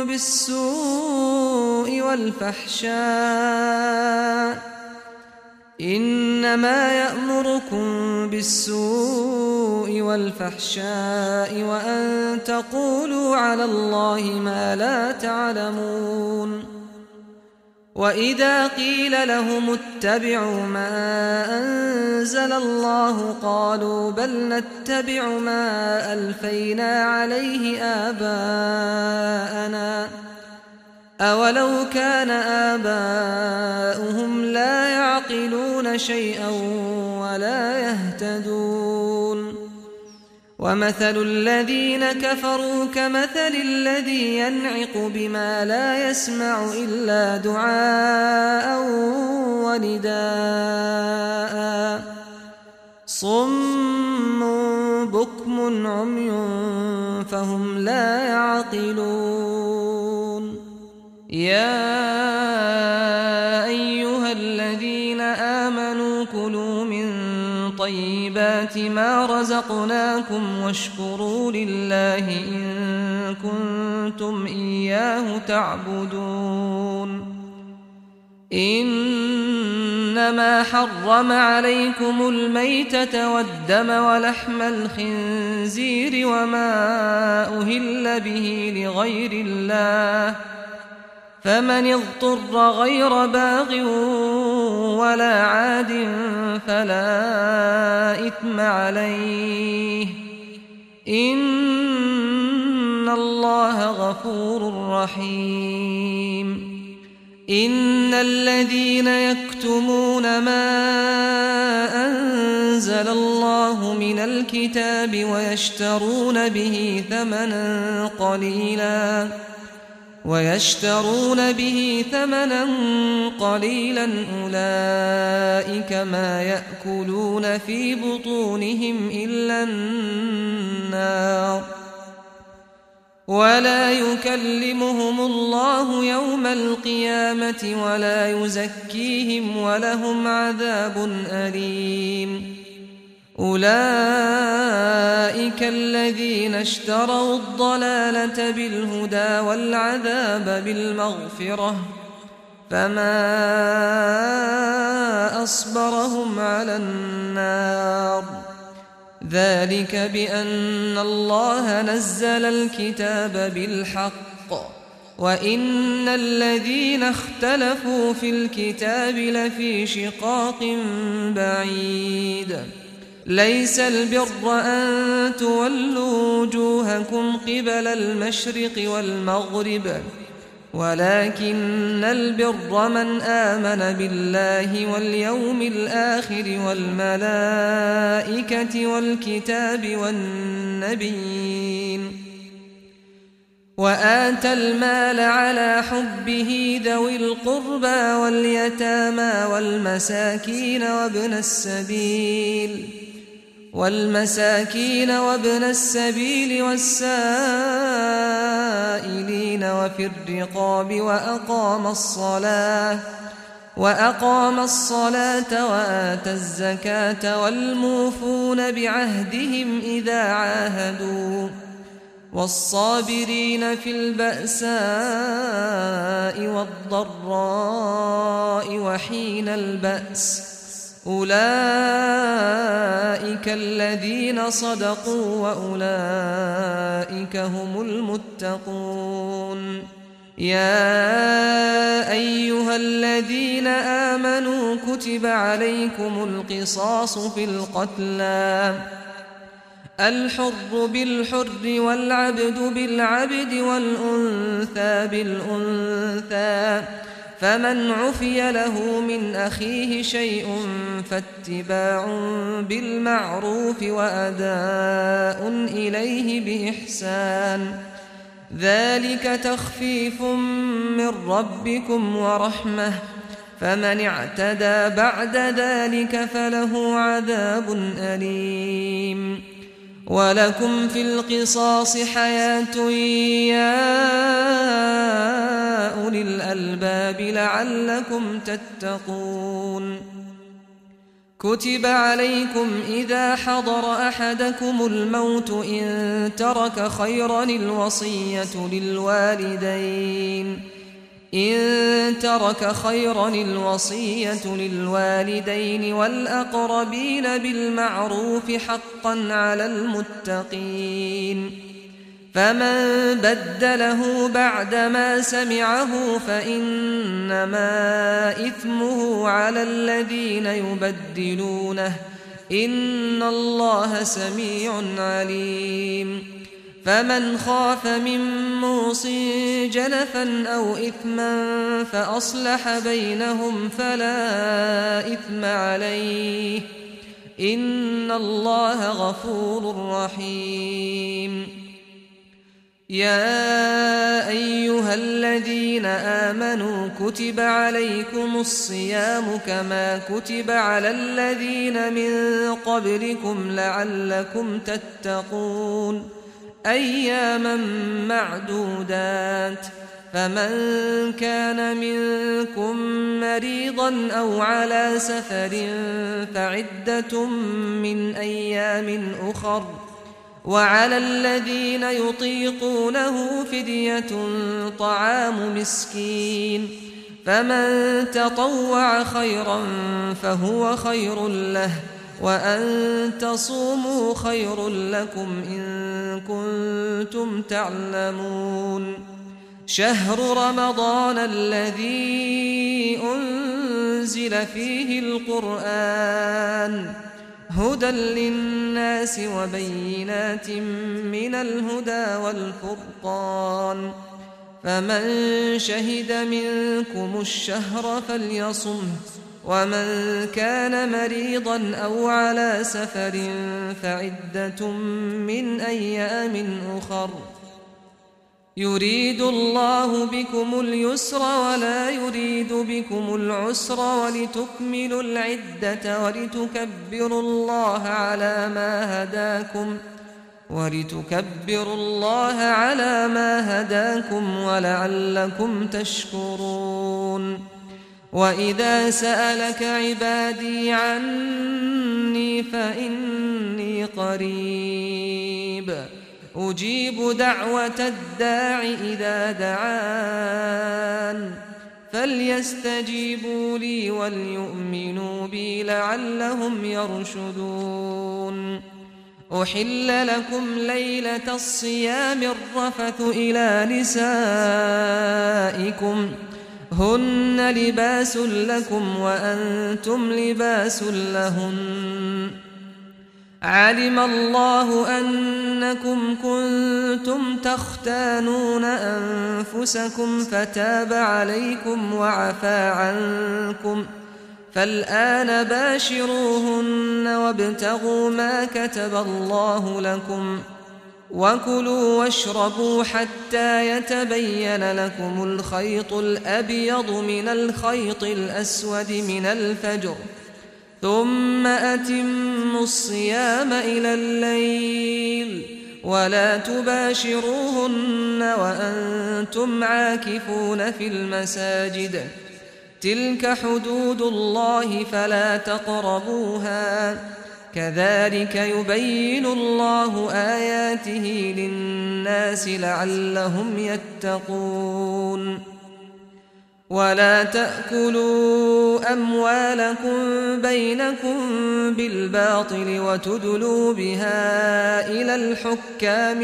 بالسوء والفحشاء وأن تقولوا على الله ما لا تعلمون وإذا قيل لهم اتبعوا ما أنزل الله قالوا بل نتبع ما ألفينا عليه آباءنا أولو كان آباؤهم لا يعقلون شيئا ولا يهتدون ومثل الذين كفروا كمثل الذي ينعق بما لا يسمع إلا دعاء ونداء صم بكم عمي فهم لا يعقلون يا أيها الذين آمنوا كلوا من طيبات ما رزقناكم واشكروا لله إن كنتم إياه تعبدون إنما حرم عليكم الميتة والدم ولحم الخنزير وما أهل به لغير الله فمن اضطر غير باغ ولا عاد فلا إثم عليه إن الله غفور رحيم إن الذين يكتمون ما أنزل الله من الكتاب ويشترون به ثمنا قليلا أولئك ما يأكلون في بطونهم إلا النار ولا يكلمهم الله يوم القيامة ولا يزكيهم ولهم عذاب أليم أولئك الذين اشتروا الضلالة بالهدى والعذاب بالمغفرة فما أصبرهم على النار ذلك بأن الله نزل الكتاب بالحق وإن الذين اختلفوا في الكتاب لفي شقاق بعيد ليس البر أن تولوا وجوهكم قبل المشرق والمغرب ولكن البر من آمن بالله واليوم الآخر والملائكة والكتاب والنبيين وآتى المال على حبه ذوي القربى واليتامى والمساكين وابن السبيل والسائلين وفي الرقاب وأقام الصلاة وآتى الزكاة والموفون بعهدهم إذا عاهدوا والصابرين في البأساء والضراء وحين البأس أولئك الذين صدقوا وأولئك هم المتقون يا أيها الذين آمنوا كتب عليكم القصاص في القتلى الحر بالحر والعبد بالعبد والأنثى بالأنثى فمن عفي له من أخيه شيء فاتباع بالمعروف وأداء إليه بإحسان ذلك تخفيف من ربكم ورحمة فمن اعتدى بعد ذلك فله عذاب أليم ولكم في القصاص حياة يا أولي الألباب لعلكم تتقون كتب عليكم إذا حضر أحدكم الموت إن ترك خيرا الوصية للوالدين والأقربين بالمعروف حقا على المتقين فمن بدله بعدما سمعه فإنما إثمه على الذين يبدلونه إن الله سميع عليم فمن خاف من موص جنفا أو إثما فأصلح بينهم فلا إثم عليه إن الله غفور رحيم يا أيها الذين آمنوا كتب عليكم الصيام كما كتب على الذين من قبلكم لعلكم تتقون أياما معدودات فمن كان منكم مريضا أو على سفر فعدة من أيام أخر، وعلى الذين يطيقونه فدية طعام مسكين، فمن تطوع خيرا فهو خير له، وأن تصوموا خير لكم إن كنتم تعلمون. شهر رمضان الذي أنزل فيه القرآن هدى للناس وبينات من الهدى والفرقان، فمن شهد منكم الشهر فليصمه، ومن كان مريضا أو على سفر فعدة من أيام أخر، يريد الله بكم اليسر ولا يريد بكم العسر، ولتكملوا العدة ولتكبروا الله على ما هداكم ولعلكم تشكرون. وإذا سألك عبادي عني فإني قريب أجيب دعوة الداع إذا دعان، فليستجيبوا لي وليؤمنوا بي لعلهم يرشدون. أحل لكم ليلة الصيام الرفث إلى نسائكم هن لباس لكم وأنتم لباس لهن، علم الله أنكم كنتم تختانون أنفسكم فتاب عليكم وعفى عنكم، فالآن باشروهن وابتغوا ما كتب الله لكم، وكلوا واشربوا حتى يتبين لكم الخيط الأبيض من الخيط الأسود من الفجر، ثم أتموا الصيام إلى الليل، ولا تباشروهن وأنتم عاكفون في المساجد، تلك حدود الله فلا تقربوها، كذلك يبين الله آياته للناس لعلهم يتقون. ولا تأكلوا أموالكم بينكم بالباطل وتدلوا بها إلى الحكام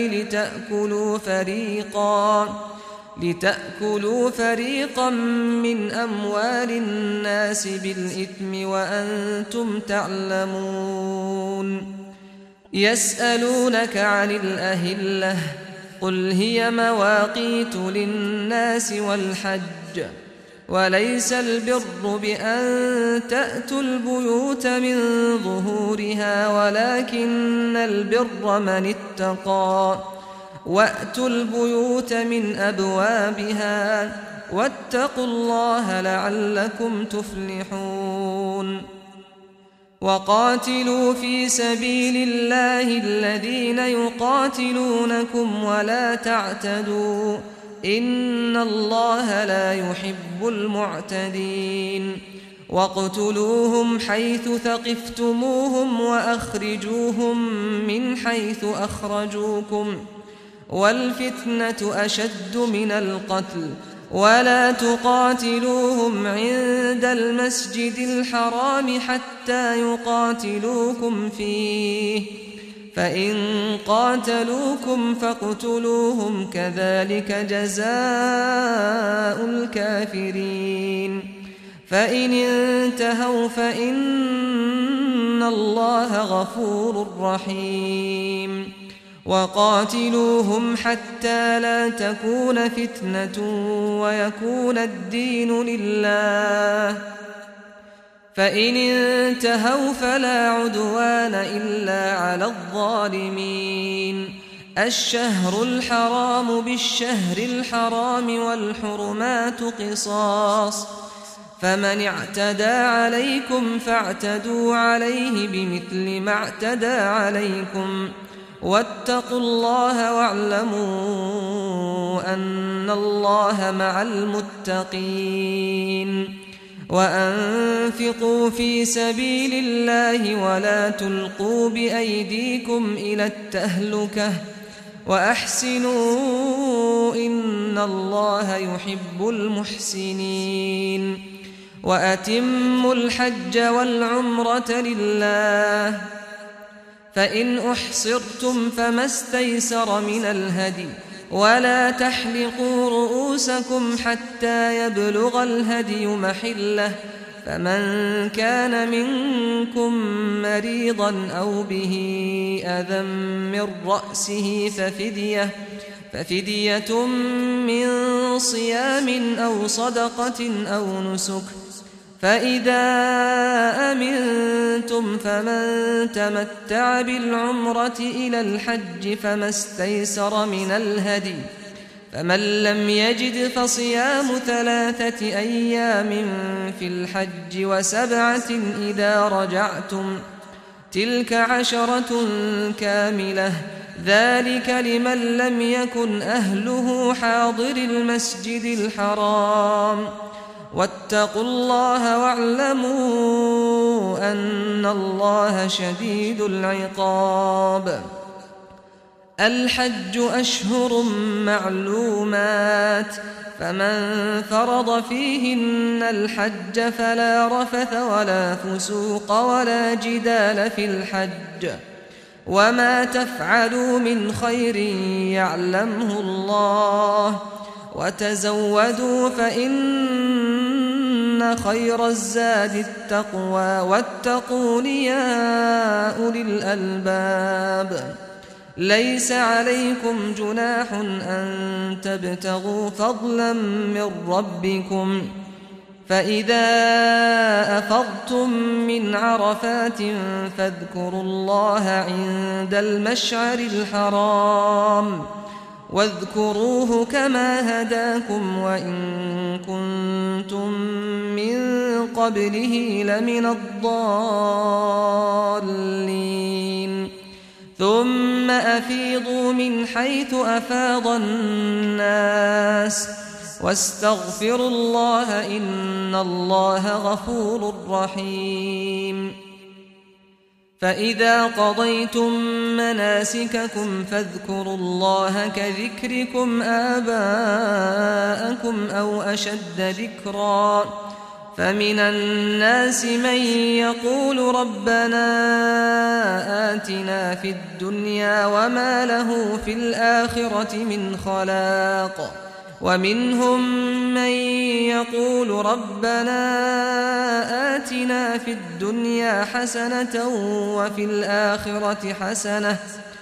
لتأكلوا فريقا من أموال الناس بالإثم وأنتم تعلمون. يسألونك عن الأهلة قل هي مواقيت للناس والحج، وليس البر بأن تأتوا البيوت من ظهورها ولكن البر من اتقى، وأتوا البيوت من أبوابها واتقوا الله لعلكم تفلحون. وقاتلوا في سبيل الله الذين يقاتلونكم ولا تعتدوا إن الله لا يحب المعتدين. واقتلوهم حيث ثقفتموهم وأخرجوهم من حيث أخرجوكم، والفتنة أشد من القتل، ولا تقاتلوهم عند المسجد الحرام حتى يقاتلوكم فيه، فإن قاتلوكم فاقتلوهم كذلك جزاء الكافرين. فإن انتهوا فإن الله غفور رحيم. وقاتلوهم حتى لا تكون فتنة ويكون الدين لله، فإن انتهوا فلا عدوان إلا على الظالمين. الشهر الحرام بالشهر الحرام والحرمات قصاص، فمن اعتدى عليكم فاعتدوا عليه بمثل ما اعتدى عليكم، واتقوا الله واعلموا أن الله مع المتقين وأنفقوا في سبيل الله ولا تلقوا بأيديكم إلى التهلكة وأحسنوا إن الله يحب المحسنين وأتموا الحج والعمرة لله فإن أحصرتم فما استيسر من الهدي ولا تحلقوا رؤوسكم حتى يبلغ الهدي محله فمن كان منكم مريضا أو به أذى من رأسه ففدية من صيام أو صدقة أو نسك فإذا أمنتم فمن تمتع بالعمرة إلى الحج فما استيسر من الهدي فمن لم يجد فصيام 3 أيام في الحج و7 إذا رجعتم تلك 10 كاملة ذلك لمن لم يكن أهله حاضر المسجد الحرام واتقوا الله واعلموا أن الله شديد العقاب الحج أشهر معلومات فمن فرض فيهن الحج فلا رفث ولا فسوق ولا جدال في الحج وما تفعلوا من خير يعلمه الله وتزودوا فإن خير الزاد التقوى واتقون يا أولي الألباب ليس عليكم جناح أن تبتغوا فضلا من ربكم فإذا أفضتم من عرفات فاذكروا الله عند المشعر الحرام واذكروه كما هداكم وإن كنتم من قبله لمن الضالين ثم أفيضوا من حيث أفاض الناس واستغفروا الله إن الله غفور رحيم فإذا قضيتم مناسككم فاذكروا الله كذكركم آباءكم أو أشد ذكرا فمن الناس من يقول ربنا آتنا في الدنيا وما له في الآخرة من خلاق ومنهم من يقول ربنا آتنا في الدنيا حسنة وفي الآخرة حسنة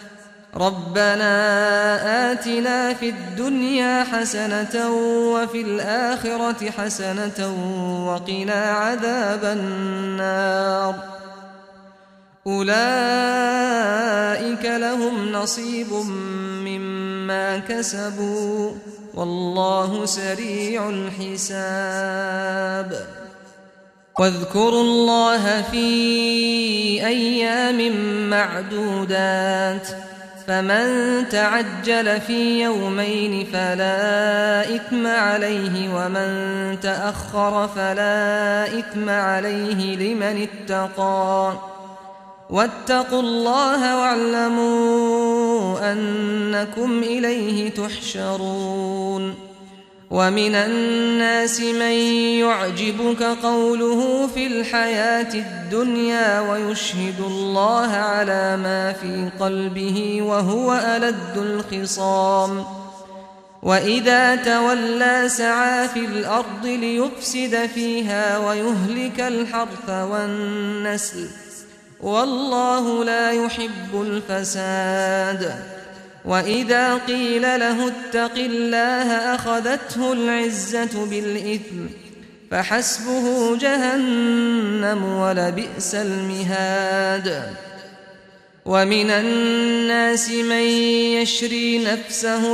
وفي الآخرة حسنة وقنا عذاب النار أولئك لهم نصيب مما كسبوا والله سريع الحساب واذكروا الله في أيام معدودات فمن تعجل في يومين فلا إثم عليه ومن تأخر فلا إثم عليه لمن اتقى واتقوا الله واعلموا أنكم إليه تحشرون ومن الناس من يعجبك قوله في الحياة الدنيا ويشهد الله على ما في قلبه وهو ألد الخصام وإذا تولى سعى في الأرض ليفسد فيها ويهلك الحرث والنسل والله لا يحب الفساد وإذا قيل له اتق الله أخذته العزة بالإثم فحسبه جهنم ولبئس المهاد ومن الناس من يشري نفسه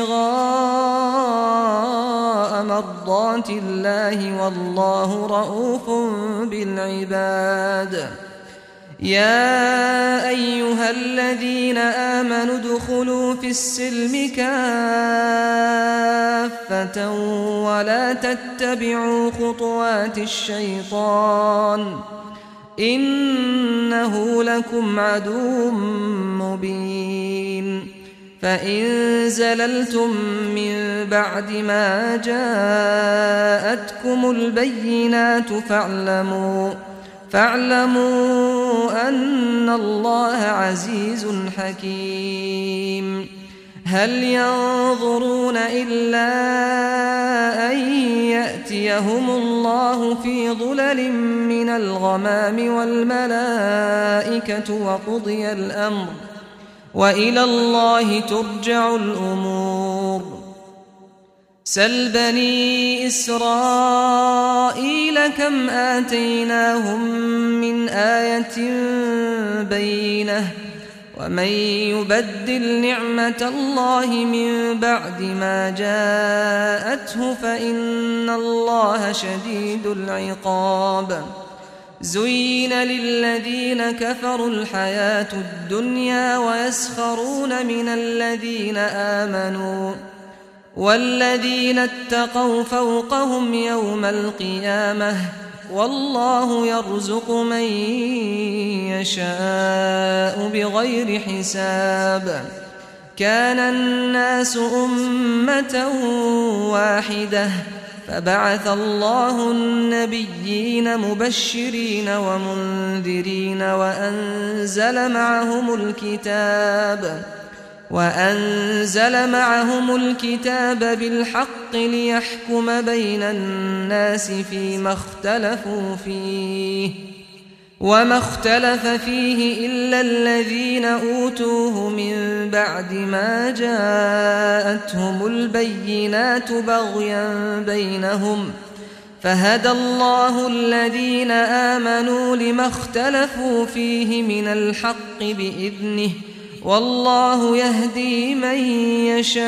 ابتغاء مرضات الله والله رؤوف بالعباد يا أيها الذين آمنوا ادخلوا في السلم كافة ولا تتبعوا خطوات الشيطان إنه لكم عدو مبين فإن زللتم من بعد ما جاءتكم البينات فاعلموا أن الله عزيز حكيم هل ينظرون إلا أن يأتيهم الله في ظلل من الغمام والملائكة وقضي الأمر وإلى الله ترجع الأمور سل بني إسرائيل كم آتيناهم من آية بينة ومن يبدل نعمة الله من بعد ما جاءته فإن الله شديد العقاب زين للذين كفروا الحياة الدنيا ويسخرون من الذين آمنوا والذين اتقوا فوقهم يوم القيامة والله يرزق من يشاء بغير حساب كان الناس أمة واحدة فبعث الله النبيين مبشرين ومنذرين وأنزل معهم الكتاب بالحق ليحكم بين الناس فيما اختلفوا فيه وما اختلف فيه إلا الذين أوتوه من بعد ما جاءتهم البينات بغيا بينهم فهدى الله الذين آمنوا لما اختلفوا فيه من الحق بإذنه والله يهدي من يشاء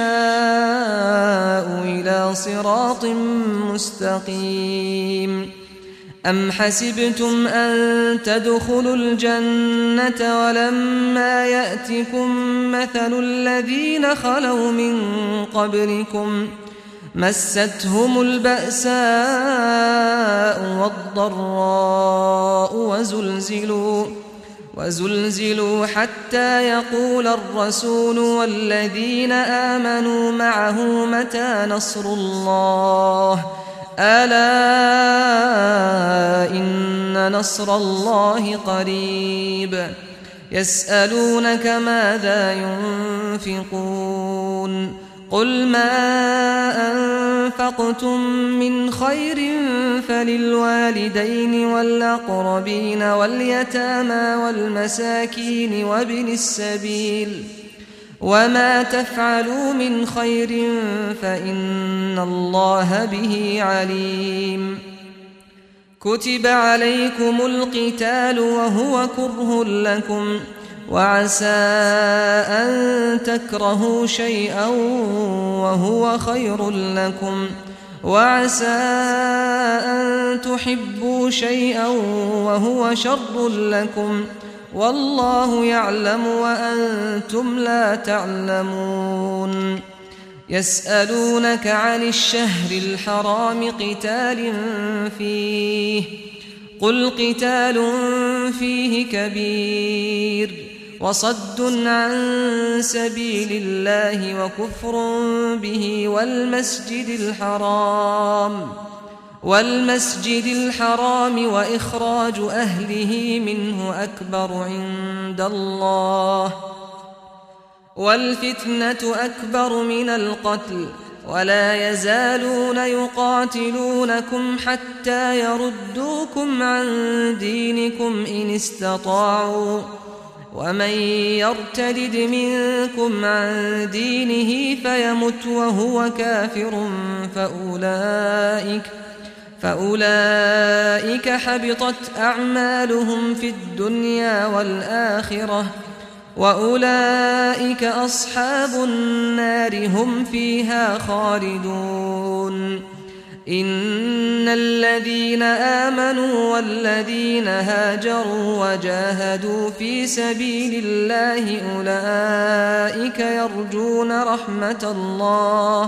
إلى صراط مستقيم أم حسبتم أن تدخلوا الجنة ولما يأتكم مثل الذين خلوا من قبلكم مستهم البأساء والضراء وزلزلوا حتى يقول الرسول والذين آمنوا معه متى نصر الله ألا إن نصر الله قريب يسألونك ماذا ينفقون قل ما أنفقتم من خير فللوالدين والأقربين واليتامى والمساكين وابن السبيل وما تفعلوا من خير فإن الله به عليم كتب عليكم القتال وهو كره لكم وعسى أن تكرهوا شيئا وهو خير لكم وعسى أن تحبوا شيئا وهو شر لكم والله يعلم وأنتم لا تعلمون يسألونك عن الشهر الحرام قتال فيه قل قتال فيه كبير وصد عن سبيل الله وكفر به والمسجد الحرام وإخراج أهله منه أكبر عند الله والفتنة أكبر من القتل ولا يزالون يقاتلونكم حتى يردوكم عن دينكم إن استطاعوا ومن يرتد منكم عن دينه فيمت وهو كافر فأولئك حبطت أعمالهم في الدنيا والآخرة وأولئك أصحاب النار هم فيها خالدون إن الذين آمنوا والذين هاجروا وجاهدوا في سبيل الله أولئك يرجون رحمة الله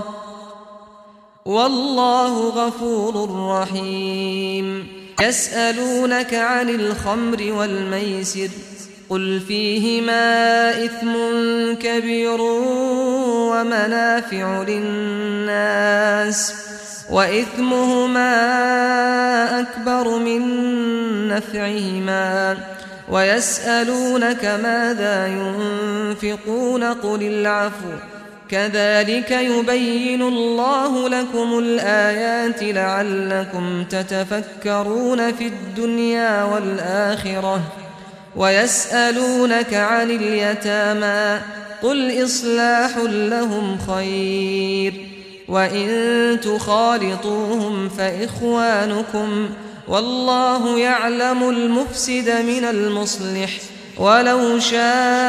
والله غفور رحيم. يسألونك عن الخمر والميسر قل فيهما إثم كبير ومنافع للناس وإثمهما أكبر من نفعهما ويسألونك ماذا ينفقون قل العفو كذلك يبين الله لكم الآيات لعلكم تتفكرون في الدنيا والآخرة. ويسألونك عن اليتامى قل إصلاح لهم خير وإن تخالطوهم فإخوانكم والله يعلم المفسد من المصلح ولو شاء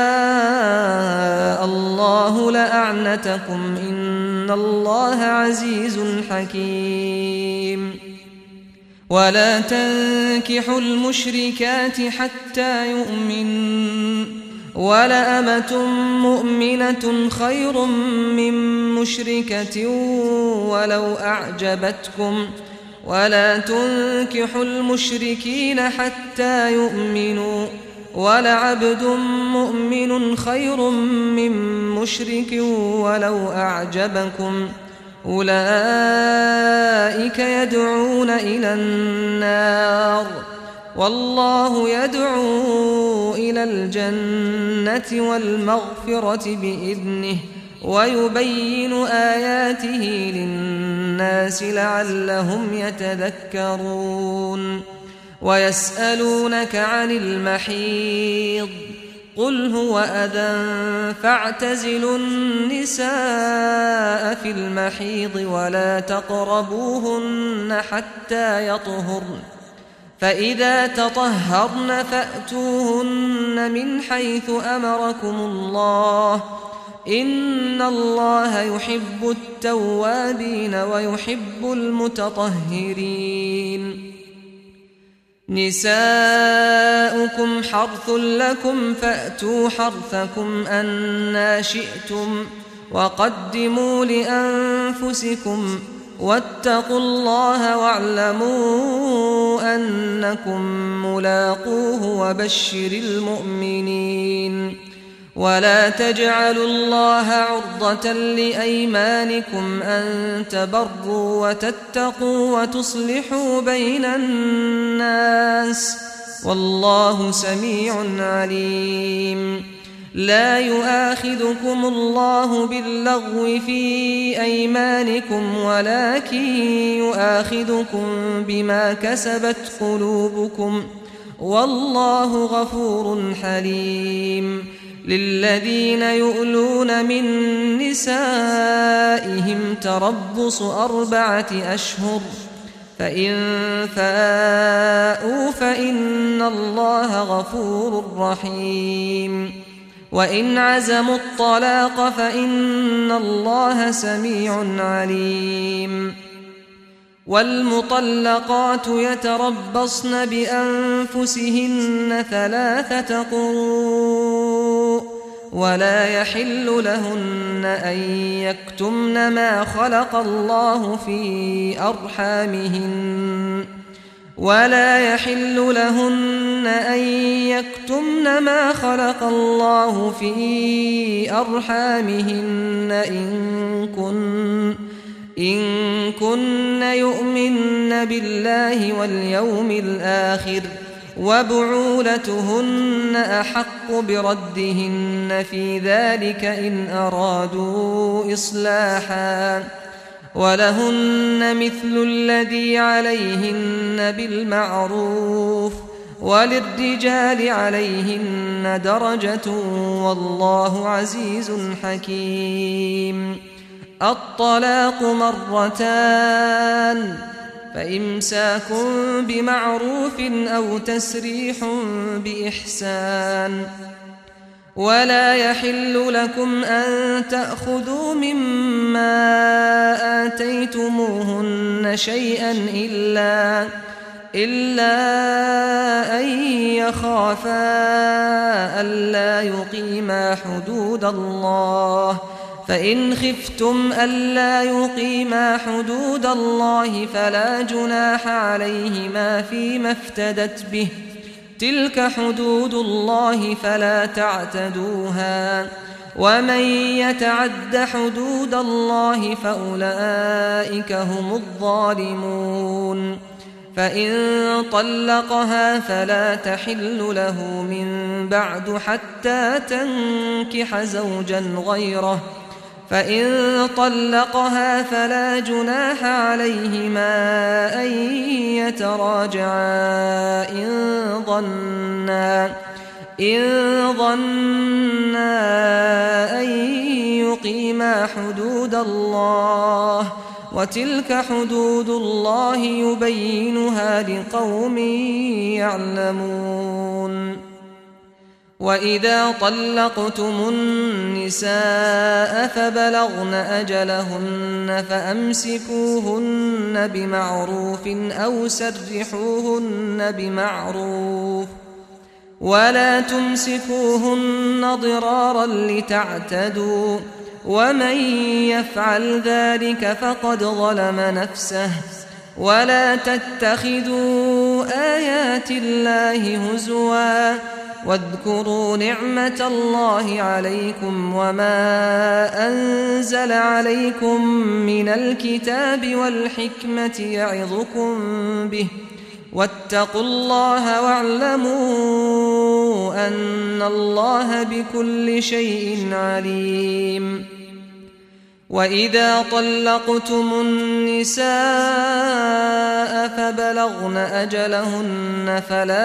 الله لأعنتكم إن الله عزيز حكيم. ولا تنكحوا المشركات حتى يؤمنوا ولأمة مؤمنة خير من مشركة ولو أعجبتكم ولا تنكحوا المشركين حتى يؤمنوا ولعبد مؤمن خير من مشرك ولو أعجبكم أولئك يدعون إلى النار والله يدعو إلى الجنة والمغفرة بإذنه ويبين آياته للناس لعلهم يتذكرون. ويسألونك عن المحيض قل هو أذى فاعتزلوا النساء في المحيض ولا تقربوهن حتى يطهرن فإذا تطهرن فأتوهن من حيث أمركم الله إن الله يحب التوابين ويحب المتطهرين. نساؤكم حرث لكم فأتوا حرثكم أنى شئتم وقدموا لأنفسكم واتقوا الله واعلموا أنكم ملاقوه وبشر المؤمنين. ولا تجعلوا الله عرضة لأيمانكم أن تبروا وتتقوا وتصلحوا بين الناس والله سميع عليم. لا يؤاخذكم الله باللغو في أيمانكم ولكن يؤاخذكم بما كسبت قلوبكم والله غفور حليم. للذين يؤلون من نسائهم تربص 4 أشهر فإن فاءوا فإن الله غفور رحيم. وإن عزموا الطلاق فإن الله سميع عليم. والمطلقات يتربصن بأنفسهن 3 قروء ولا يحل لهن أن يكتمن ما خلق الله في أرحامهن إن كن يؤمن بالله واليوم الآخر وبعولتهن أحق بردهن في ذلك إن أرادوا إصلاحا ولهن مثل الذي عليهن بالمعروف وللرجال عليهن درجة والله عزيز حكيم. الطلاق 2 فإمساك بمعروف أو تسريح بإحسان ولا يحل لكم أن تأخذوا مما آتيتموهن شيئا إلا أن يخافا ألا يقيما حدود الله، فإن خفتم ألا يقيما حدود الله فلا جناح عليهما فيما افتدت به، تلك حدود الله فلا تعتدوها، ومن يتعد حدود الله فأولئك هم الظالمون. فإن طلقها فلا تحل له من بعد حتى تنكح زوجا غيره، فإن طلقها فلا جناح عليهما أن يتراجعا إن ظنا أن يقيما حدود الله، وتلك حدود الله يبينها لقوم يعلمون. وإذا طلقتم النساء فبلغن أجلهن فأمسكوهن بمعروف أو سرحوهن بمعروف، ولا تمسكوهن ضرارا لتعتدوا، ومن يفعل ذلك فقد ظلم نفسه. ولا تتخذوا آيات الله هزوا، واذكروا نعمة الله عليكم وما أنزل عليكم من الكتاب والحكمة يعظكم به، واتقوا الله واعلموا أن الله بكل شيء عليم. وإذا طلقتم النساء فبلغن أجلهن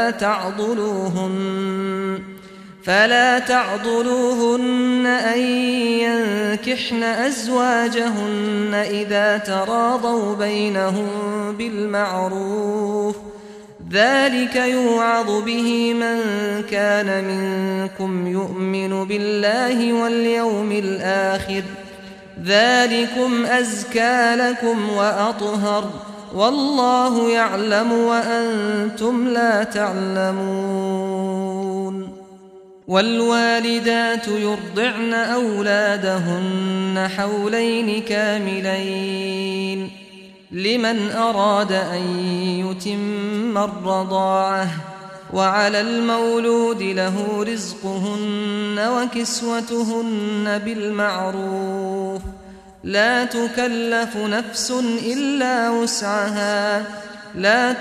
فلا تعضلوهن أن ينكحن أزواجهن إذا تراضوا بينهم بالمعروف، ذلك يوعظ به من كان منكم يؤمن بالله واليوم الآخر، ذلكم أزكى لكم وأطهر، والله يعلم وأنتم لا تعلمون. والوالدات يرضعن أولادهن حولين كاملين لمن أراد أن يتم الرضاعة، وعلى المولود له رزقهن وكسوتهن بالمعروف، لا تكلف نفس إلا وسعها، لا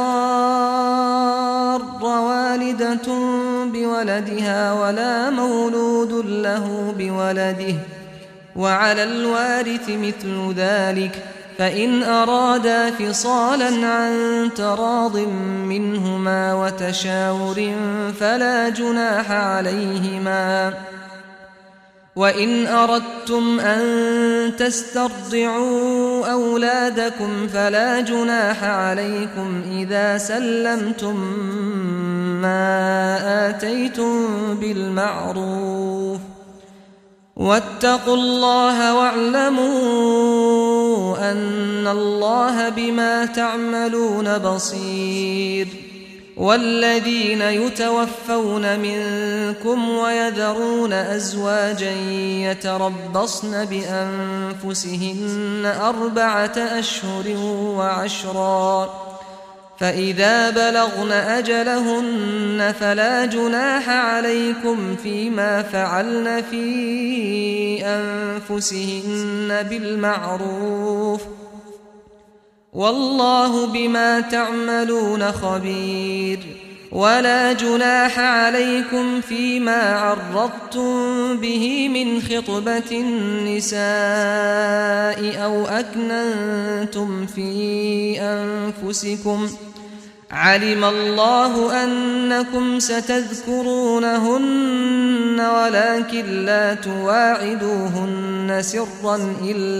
تضار والدة بولدها ولا مولود له بولده، وعلى الوارث مثل ذلك، فإن أرادا فصالا عن تراض منهما وتشاور فلا جناح عليهما. وإن أردتم أن تسترضعوا أولادكم فلا جناح عليكم إذا سلمتم ما آتيتم بالمعروف، واتقوا الله واعلموا أن الله بما تعملون بصير. والذين يتوفون منكم ويذرون أزواجا يتربصن بأنفسهن 4 أشهر وعشرا، فإذا بلغن أجلهن فلا جناح عليكم فيما فعلن في أنفسهن بالمعروف، والله بما تعملون خبير. ولا جناح عليكم فيما عرضتم به من خطبة النساء أو أكننتم في أنفسكم، علم الله أنكم ستذكرونهن ولكن لا تواعدوهن سرا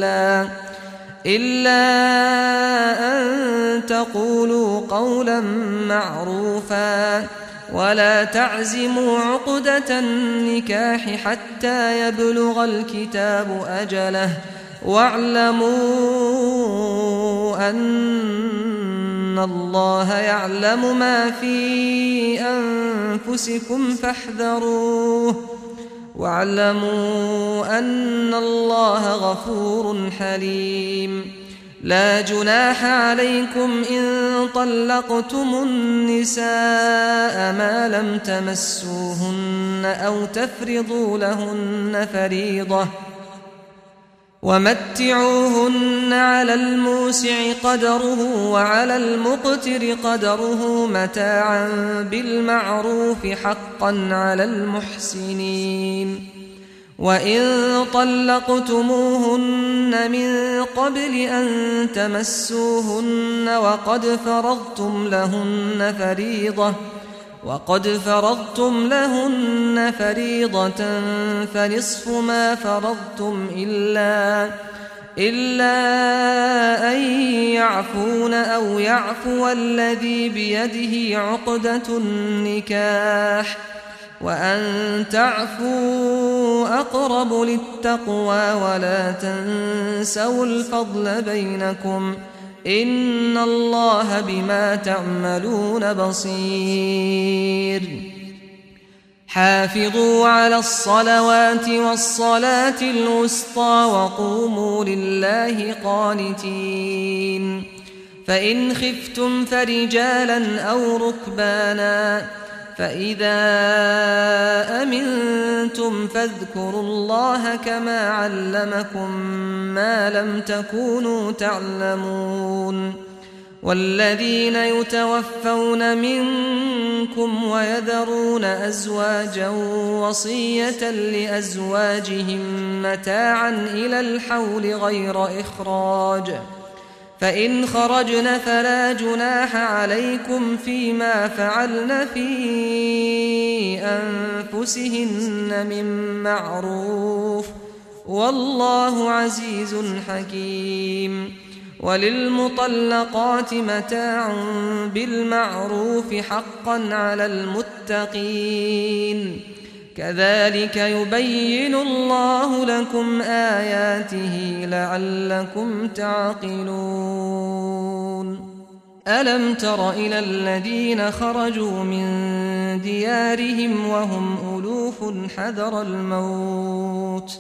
إلا أن تقولوا قولا معروفا، ولا تعزموا عقدة النكاح حتى يبلغ الكتاب أجله واعلموا أن الله يعلم ما في أنفسكم فاحذروه واعلموا أن الله غفور حليم. لا جناح عليكم إن طلقتم النساء ما لم تمسوهن أو تفرضوا لهن فريضة ومتعوهن على الموسع قدره وعلى المقتر قدره متاعا بالمعروف حقا على المحسنين. وإن طلقتموهن من قبل أن تمسوهن وقد فرضتم لهن فريضة فنصف ما فرضتم إلا أن يعفون أو يعفو الذي بيده عقدة النكاح وأن تعفوا أقرب للتقوى ولا تنسوا الفضل بينكم إن الله بما تعملون بصير. حافظوا على الصلوات والصلاة الوسطى وقوموا لله قانتين. فإن خفتم فرجالا أو ركبانا فإذا أمنتم فاذكروا الله كما علمكم ما لم تكونوا تعلمون. والذين يتوفون منكم ويذرون أزواجا وصية لأزواجهم متاعا إلى الحول غير إخراج فإن خرجن فلا جناح عليكم فيما فعلن في أنفسهن من معروف والله عزيز حكيم. وللمطلقات متاع بالمعروف حقا على المتقين كذلك يبين الله لكم آياته لعلكم تعقلون. ألم تر إلى الذين خرجوا من ديارهم وهم ألوف حذر الموت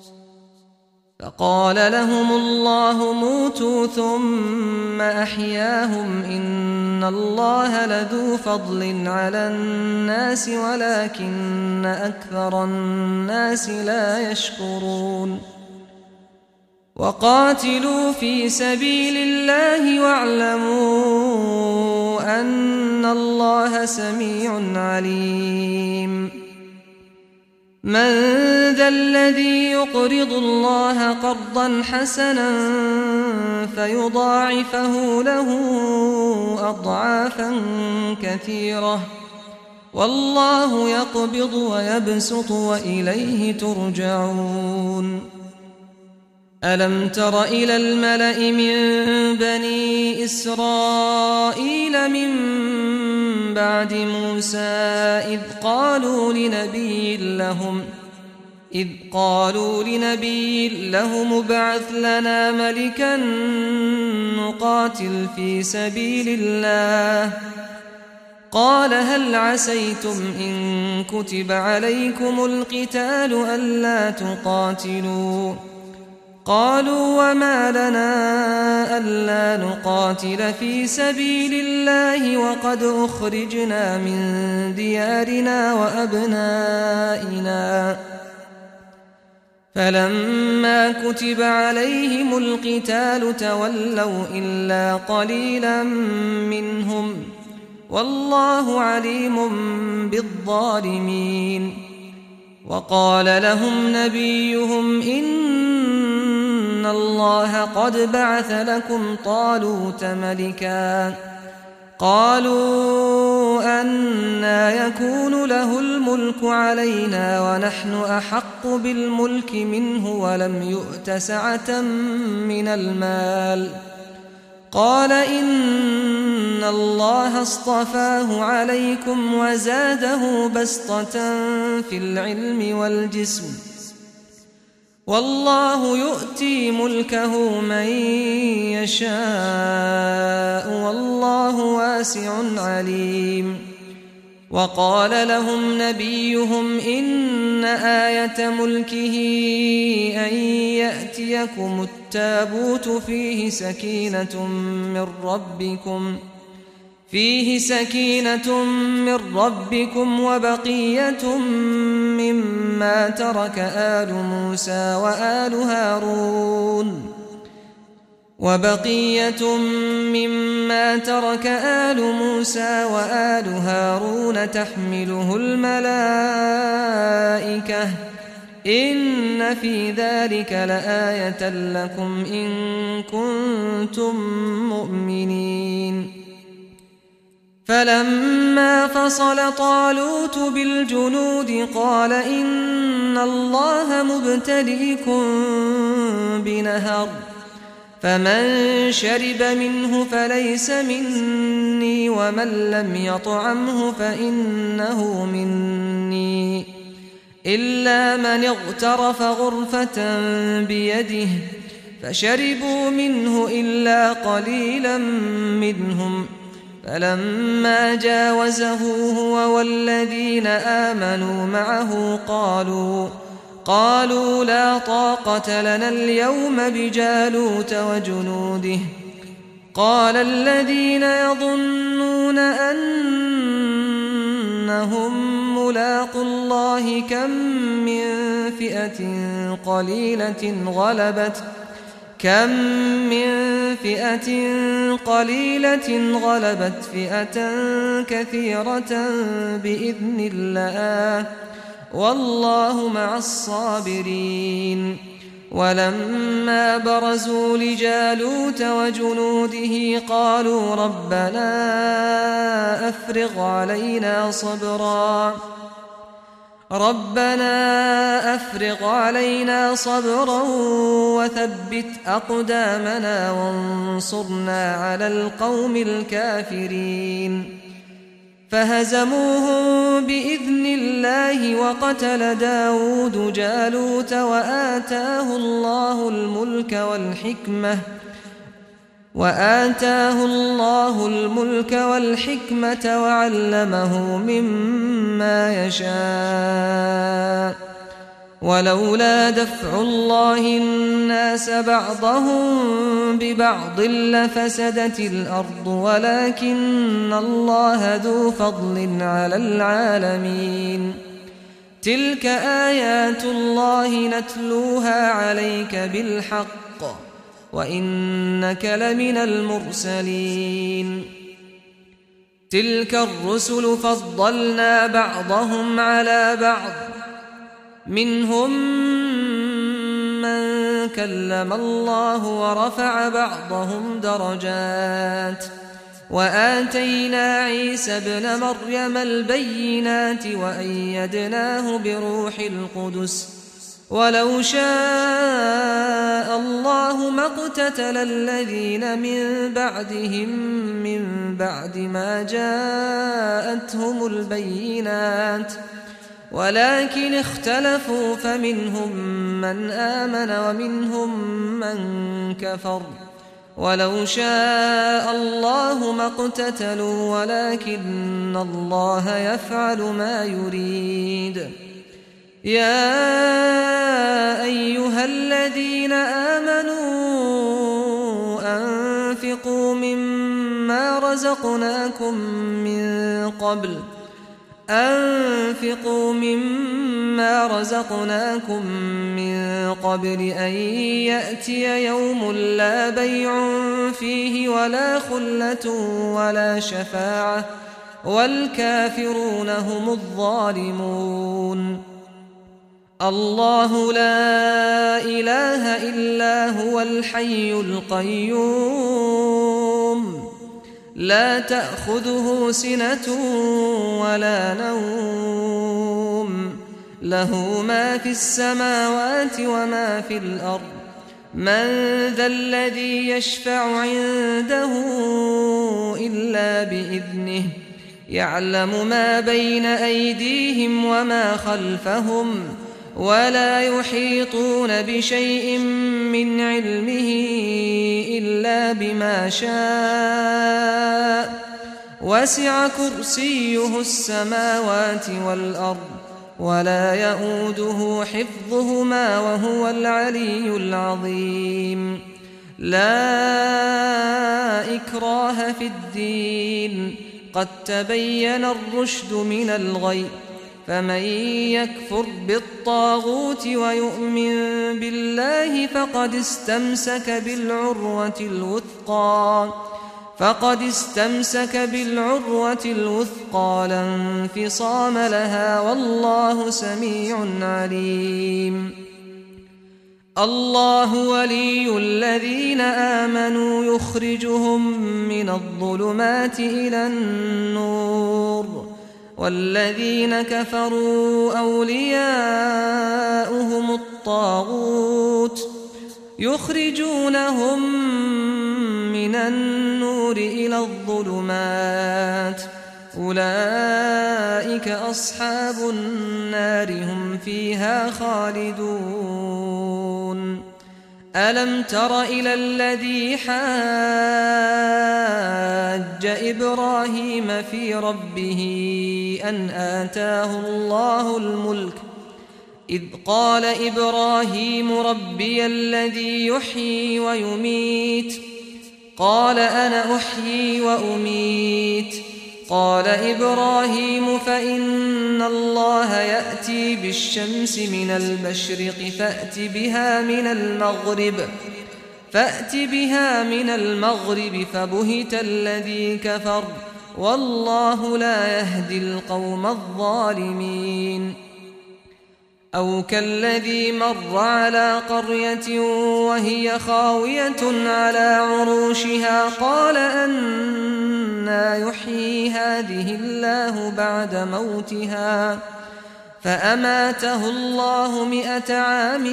فقال لهم الله موتوا ثم أحياهم إن الله لذو فضل على الناس ولكن أكثر الناس لا يشكرون. وقاتلوا في سبيل الله واعلموا أن الله سميع عليم. من ذا الذي يقرض الله قرضا حسنا فيضاعفه له أضعافا كثيرة والله يقبض ويبسط وإليه ترجعون. ألم تر إلى الملأ من بني إسرائيل من بعد موسى إذ قالوا لنبي لهم ابعث لنا ملكا نقاتل في سبيل الله قال هل عسيتم إن كتب عليكم القتال ألا تقاتلوا قالوا وما لنا ألا نقاتل في سبيل الله وقد أخرجنا من ديارنا وأبنائنا فلما كتب عليهم القتال تولوا إلا قليلا منهم والله عليم بالظالمين. وقال لهم نبيهم إن الله قد بعث لكم طالوت ملكا قالوا أنى يكون له الملك علينا ونحن أحق بالملك منه ولم يؤت سعة من المال قال إن الله اصطفاه عليكم وزاده بسطة في العلم والجسم والله يؤتي ملكه من يشاء والله واسع عليم. وقال لهم نبيهم إن آية ملكه أن يأتيكم التابوت فيه سكينة من ربكم وبقية مما ترك آل موسى وآل هارون تحمله الملائكة إن في ذلك لآية لكم إن كنتم مؤمنين. فلما فصل طالوت بالجنود قال إن الله مبتليكم بنهر فمن شرب منه فليس مني ومن لم يطعمه فإنه مني إلا من اغترف غرفة بيده فشربوا منه إلا قليلا منهم فلما جاوزه هو والذين آمنوا معه قالوا لا طاقة لنا اليوم بجالوت وجنوده. قال الذين يظنون أنهم ملاقو الله كم من فئة قليلة غلبت فئة كثيرة بإذن الله والله مع الصابرين. ولما برزوا لجالوت وجنوده قالوا ربنا أفرغ علينا صبرا وثبت أقدامنا وانصرنا على القوم الكافرين. فهزموهم بإذن الله وقتل داود جالوت وآتاه الله الملك والحكمة وعلمه مما يشاء. ولولا دفع الله الناس بعضهم ببعض لفسدت الأرض ولكن الله ذو فضل على العالمين. تلك آيات الله نتلوها عليك بالحق وإنك لمن المرسلين. تلك الرسل فضلنا بعضهم على بعض منهم من كلم الله ورفع بعضهم درجات وآتينا عيسى ابن مريم البينات وأيدناه بروح القدس ولو شاء الله ما اقتتل الذين من بعدهم من بعد ما جاءتهم البينات ولكن اختلفوا فمنهم من آمن ومنهم من كفر ولو شاء الله ما اقتتلوا ولكن الله يفعل ما يريد. يا أيها الذين آمنوا أنفقوا مما رزقناكم من قبل أن يأتي يوم لا بيع فيه ولا خلة ولا شفاعة والكافرون هم الظالمون. الله لا إله إلا هو الحي القيوم لا تأخذه سنة ولا نوم له ما في السماوات وما في الأرض من ذا الذي يشفع عنده إلا بإذنه يعلم ما بين أيديهم وما خلفهم ولا يحيطون بشيء من علمه إلا بما شاء وسع كرسيه السماوات والأرض ولا يؤوده حفظهما وهو العلي العظيم لا إكراه في الدين قد تبين الرشد من الغي فمن يكفر بالطاغوت ويؤمن بالله فقد استمسك بالعروة الوثقى لا انفصام لها والله سميع عليم الله ولي الذين آمنوا يخرجهم من الظلمات إلى النور والذين كفروا أولياؤهم الطاغوت يخرجونهم من النور إلى الظلمات أولئك أصحاب النار هم فيها خالدون ألم تر إلى الذي حاج إبراهيم في ربه أن آتاه الله الملك إذ قال إبراهيم ربي الذي يحيي ويميت قال أنا أحيي وأميت قال إبراهيم فإن الله يأتي بالشمس من المشرق فأت بها من المغرب فبهت الذي كفر والله لا يهدي القوم الظالمين أو كالذي مر على قرية وهي خاوية على عروشها قال أنى يحيي هذه الله بعد موتها فأماته الله 100 عام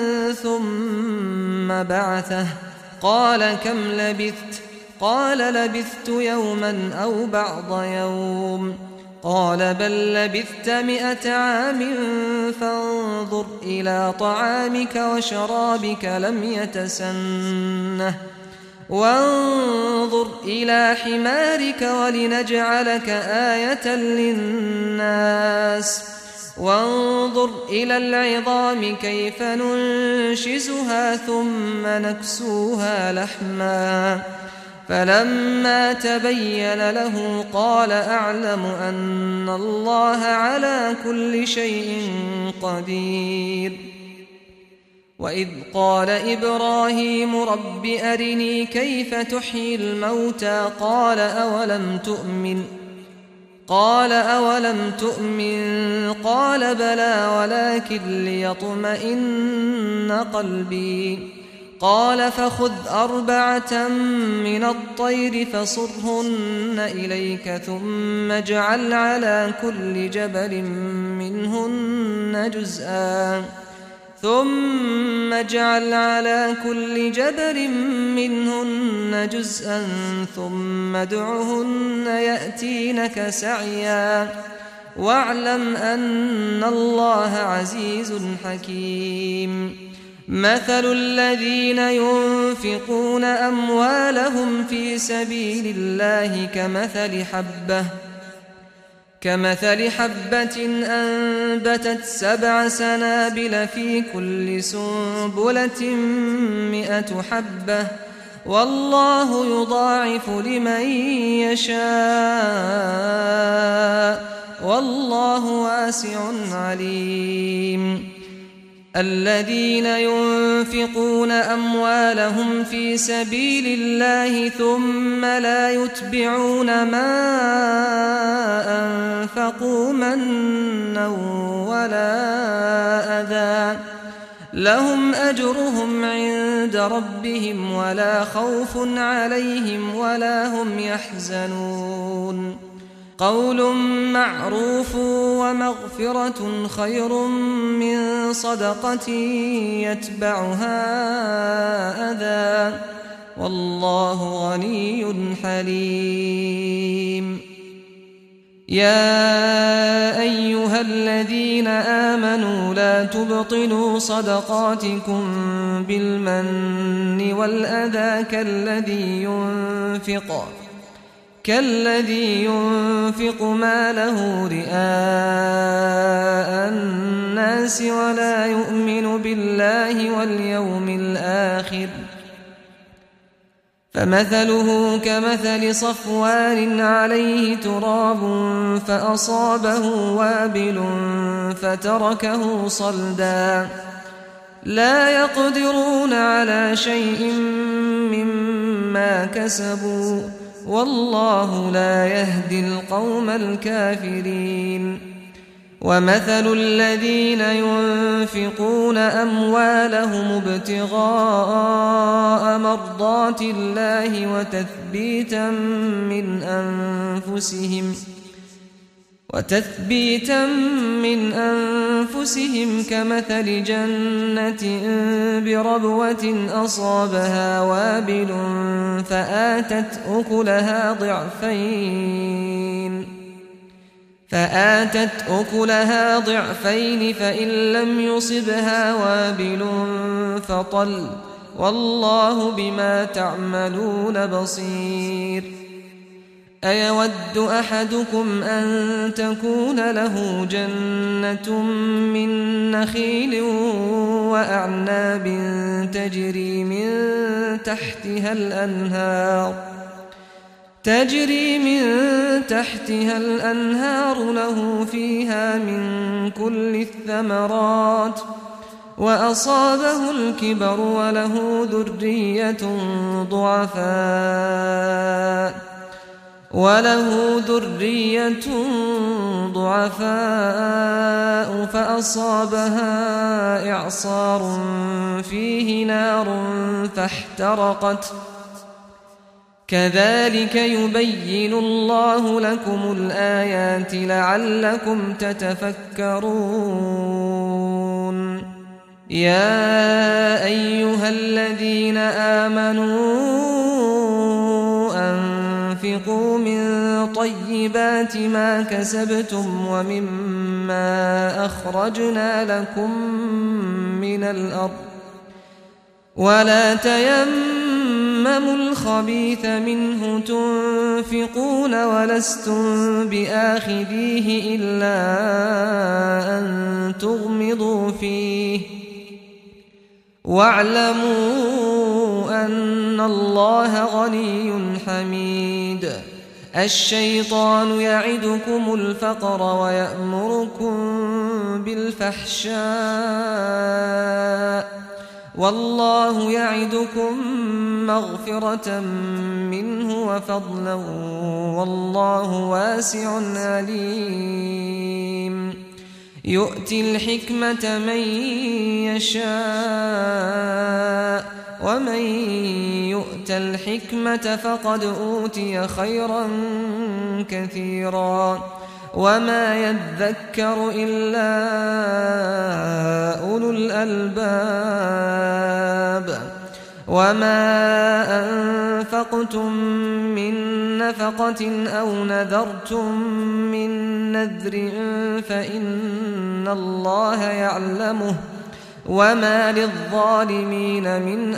ثم بعثه قال كم لبثت قال لبثت يوما أو بعض يوم قال بل لبثت 100 عام فانظر إلى طعامك وشرابك لم يتسنه وانظر إلى حمارك ولنجعلك آية للناس وانظر إلى العظام كيف ننشزها ثم نكسوها لحما فلما تبين له قال أعلم أن الله على كل شيء قدير وإذ قال إبراهيم رب أرني كيف تحيي الموتى قال أولم تؤمن قال بلى ولكن ليطمئن قلبي قال فخذ 4 من الطير فصرهن إليك ثم اجعل على كل جبل منهن جزءا ثم ادعهن يأتينك سعيا واعلم أن الله عزيز حكيم مثل الذين ينفقون أموالهم في سبيل الله كمثل حبة أنبتت 7 سنابل في كل سنبلة 100 حبة والله يضاعف لمن يشاء والله واسع عليم الذين ينفقون أموالهم في سبيل الله ثم لا يتبعون ما أنفقوا منا ولا أذى لهم أجرهم عند ربهم ولا خوف عليهم ولا هم يحزنون قول معروف ومغفرة خير من صدقة يتبعها أذى والله غني حليم. يا أيها الذين آمنوا لا تبطلوا صدقاتكم بالمن والأذى كالذي ينفق ماله رئاء الناس ولا يؤمن بالله واليوم الآخر فمثله كمثل صفوان عليه تراب فأصابه وابل فتركه صلدا لا يقدرون على شيء مما كسبوا والله لا يهدي القوم الكافرين. ومثل الذين ينفقون أموالهم ابتغاء مرضات الله وتثبيتا من أنفسهم كمثل جنة بربوة أصابها وابل فآتت أكلها ضعفين فإن لم يصبها وابل فطل والله بما تعملون بصير. أيود أحدكم أن تكون له جنة من نخيل وأعناب تجري من تحتها الأنهار له فيها من كل الثمرات وأصابه الكبر وله ذرية ضعفاء فأصابها إعصار فيه نار فاحترقت كذلك يبين الله لكم الآيات لعلكم تتفكرون. يا أيها الذين آمنوا أنفقوا من طيبات ما كسبتم ومما أخرجنا لكم من الأرض ولا تيمموا الخبيث منه تنفقون ولستم بآخذيه إلا أن تغمضوا فيه واعلموا أن الله غني حميد. الشيطان يعدكم الفقر ويأمركم بالفحشاء والله يعدكم مغفرة منه وفضلا والله واسع عليم. يؤتي الحكمة من يشاء ومن يؤت الحكمة فقد أوتي خيرا كثيرا وما يذكر إلا أولو الألباب. وما أنفقتم من نفقة أو نذرتم من نذر فإن الله يعلمه وما للظالمين من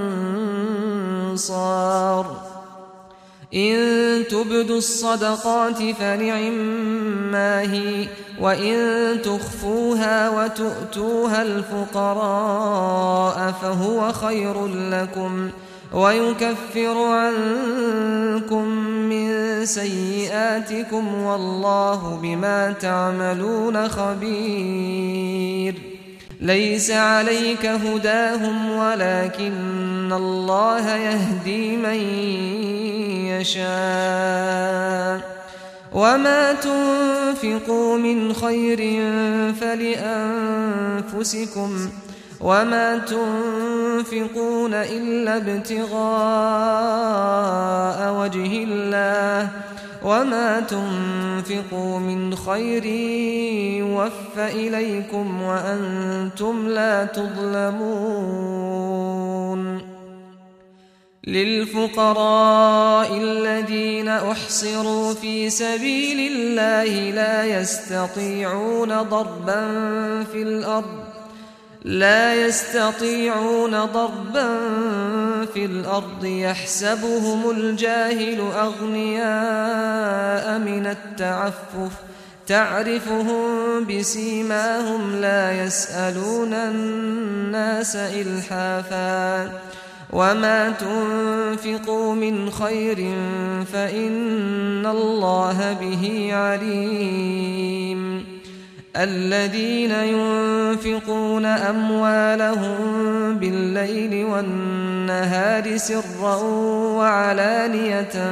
أنصار. إن تبدوا الصدقات فنعما هي وإن تخفوها وتؤتوها الفقراء فهو خير لكم ويكفر عنكم من سيئاتكم والله بما تعملون خبير. ليس عليك هداهم ولكن الله يهدي من يشاء وما تنفقوا من خير فلأنفسكم وما تنفقون إلا ابتغاء وجه الله وما تنفقوا من خير يوف إليكم وأنتم لا تظلمون للفقراء الذين أحصروا في سبيل الله لا يستطيعون ضربا في الأرض يحسبهم الجاهل أغنياء من التعفف تعرفهم بسيماهم لا يسألون الناس إلحافا وما تنفقوا من خير فإن الله به عليم الذين ينفقون أموالهم بالليل والنهار سرا وعلانية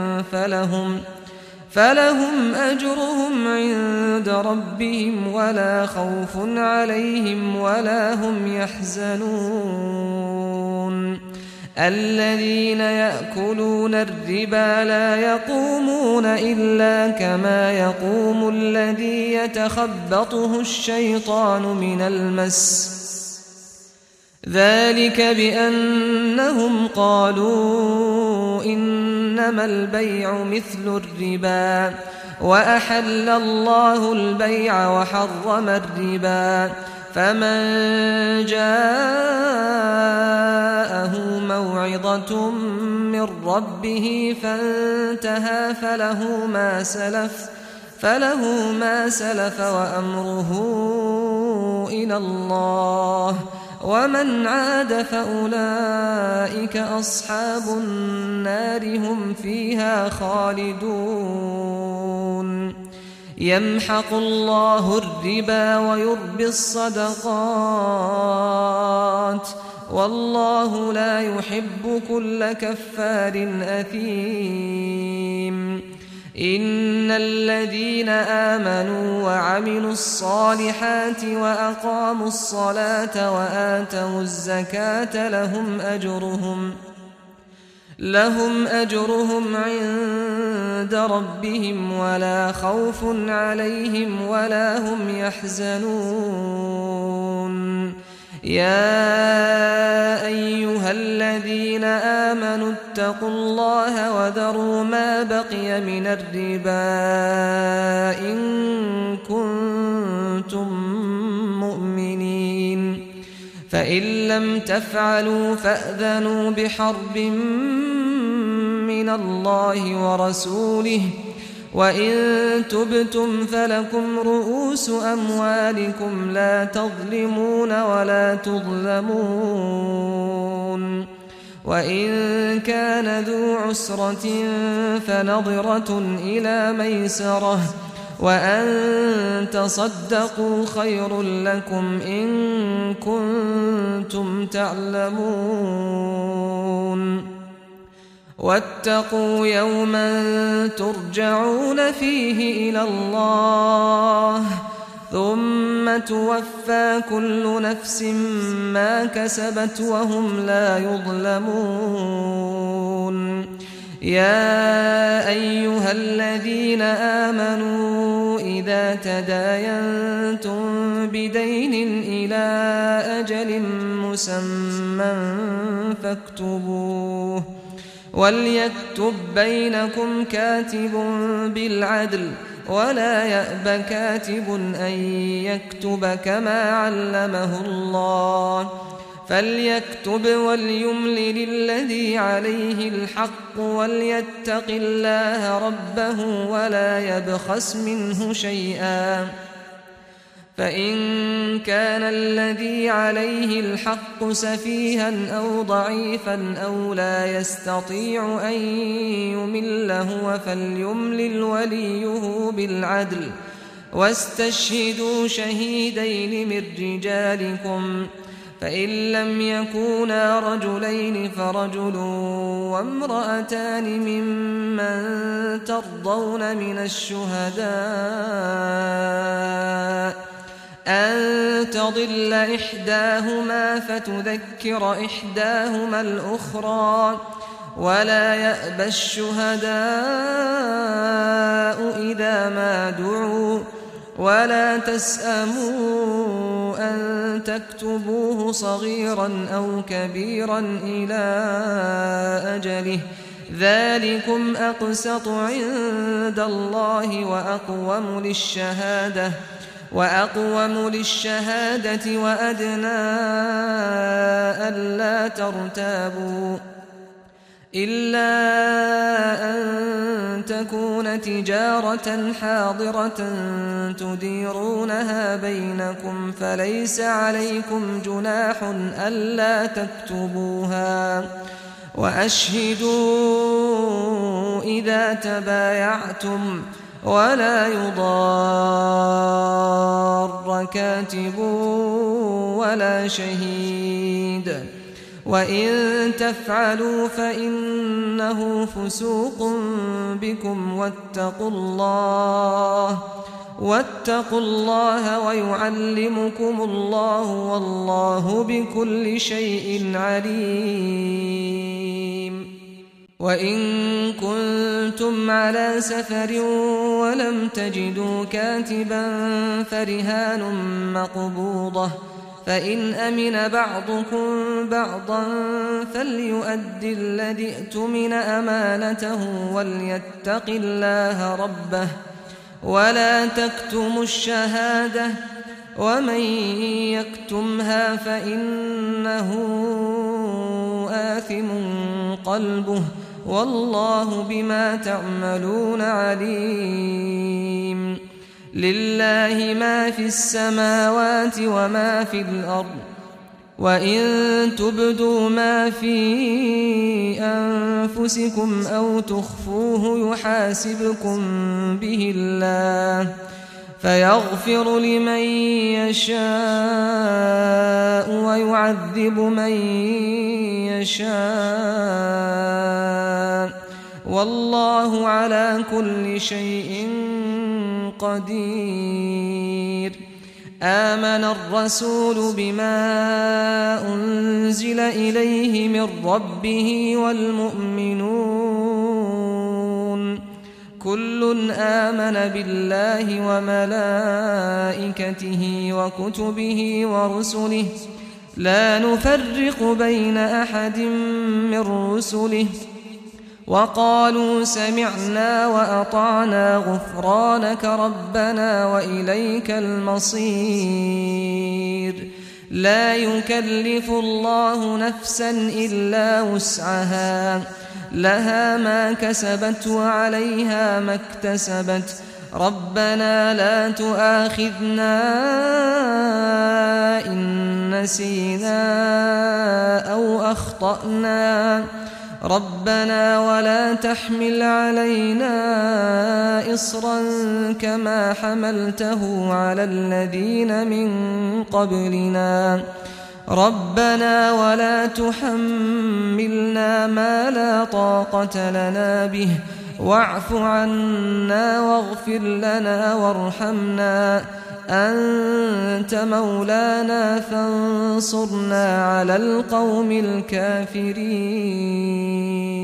فلهم أجرهم عند ربهم ولا خوف عليهم ولا هم يحزنون الذين يأكلون الربا لا يقومون إلا كما يقوم الذي يتخبطه الشيطان من المس ذلك بأنهم قالوا إنما البيع مثل الربا وأحل الله البيع وحرم الربا فمن جاءه موعظة من ربه فانتهى فله ما سلف وأمره إلى الله ومن عاد فأولئك أصحاب النار هم فيها خالدون يمحق الله الربا ويربي الصدقات والله لا يحب كل كفار أثيم إن الذين آمنوا وعملوا الصالحات وأقاموا الصلاة وآتوا الزكاة لهم أجرهم عند ربهم ولا خوف عليهم ولا هم يحزنون يا أيها الذين آمنوا اتقوا الله وذروا ما بقي من الربا إن كنتم مؤمنين فإن لم تفعلوا فأذنوا بحرب من الله ورسوله وإن تبتم فلكم رؤوس أموالكم لا تظلمون ولا تظلمون وإن كان ذو عسرة فنظرة إلى ميسرة وأن تصدقوا خير لكم إن كنتم تعلمون واتقوا يوما ترجعون فيه إلى الله ثم توفى كل نفس ما كسبت وهم لا يظلمون يا أيها الذين آمنوا إذا تداينتم بدين إلى أجل مسمى فاكتبوه وليكتب بينكم كاتب بالعدل ولا يأب كاتب أن يكتب كما علمه الله فليكتب وليملل الذي عليه الحق وليتق الله ربه ولا يبخس منه شيئا فإن كان الذي عليه الحق سفيها أو ضعيفا أو لا يستطيع أن يمل هو فليملل وليه بالعدل واستشهدوا شهيدين من رجالكم فإن لم يكونا رجلين فرجل وامرأتان ممن ترضون من الشهداء أن تضل إحداهما فتذكر إحداهما الأخرى ولا يأبى الشهداء إذا ما دعوا ولا تسأموا أن تكتبوه صغيرا أو كبيرا إلى أجله ذلكم أقسط عند الله وأقوم للشهادة وأدنى ألا ترتابوا إلا أن تكون تجارة حاضرة تديرونها بينكم فليس عليكم جناح ألا تكتبوها وأشهدوا إذا تبايعتم ولا يضار كاتب ولا شهيد وإن تفعلوا فإنه فسوق بكم واتقوا الله ويعلمكم الله والله بكل شيء عليم وإن كنتم على سفر ولم تجدوا كاتبا فرهان مقبوضة فإن أمن بعضكم بعضا فليؤد الذي ائتمن أمانته وليتق الله ربه ولا تكتموا الشهادة ومن يكتمها فإنه آثم قلبه والله بما تعملون عليم لله ما في السماوات وما في الأرض وإن تبدوا ما في أنفسكم أو تخفوه يحاسبكم به الله فيغفر لمن يشاء ويعذب من يشاء والله على كل شيء قدير آمن الرسول بما أنزل إليه من ربه والمؤمنون كل آمن بالله وملائكته وكتبه ورسله لا نفرق بين أحد من رسله وقالوا سمعنا وأطعنا غفرانك ربنا وإليك المصير لا يكلف الله نفسا إلا وسعها لها ما كسبت وعليها ما اكتسبت ربنا لا تؤاخذنا إن نسينا أو أخطأنا ربنا ولا تحمل علينا إصرا كما حملته على الذين من قبلنا ربنا ولا تحملنا ما لا طاقة لنا به واعف عنا واغفر لنا وارحمنا أنت مولانا فانصرنا على القوم الكافرين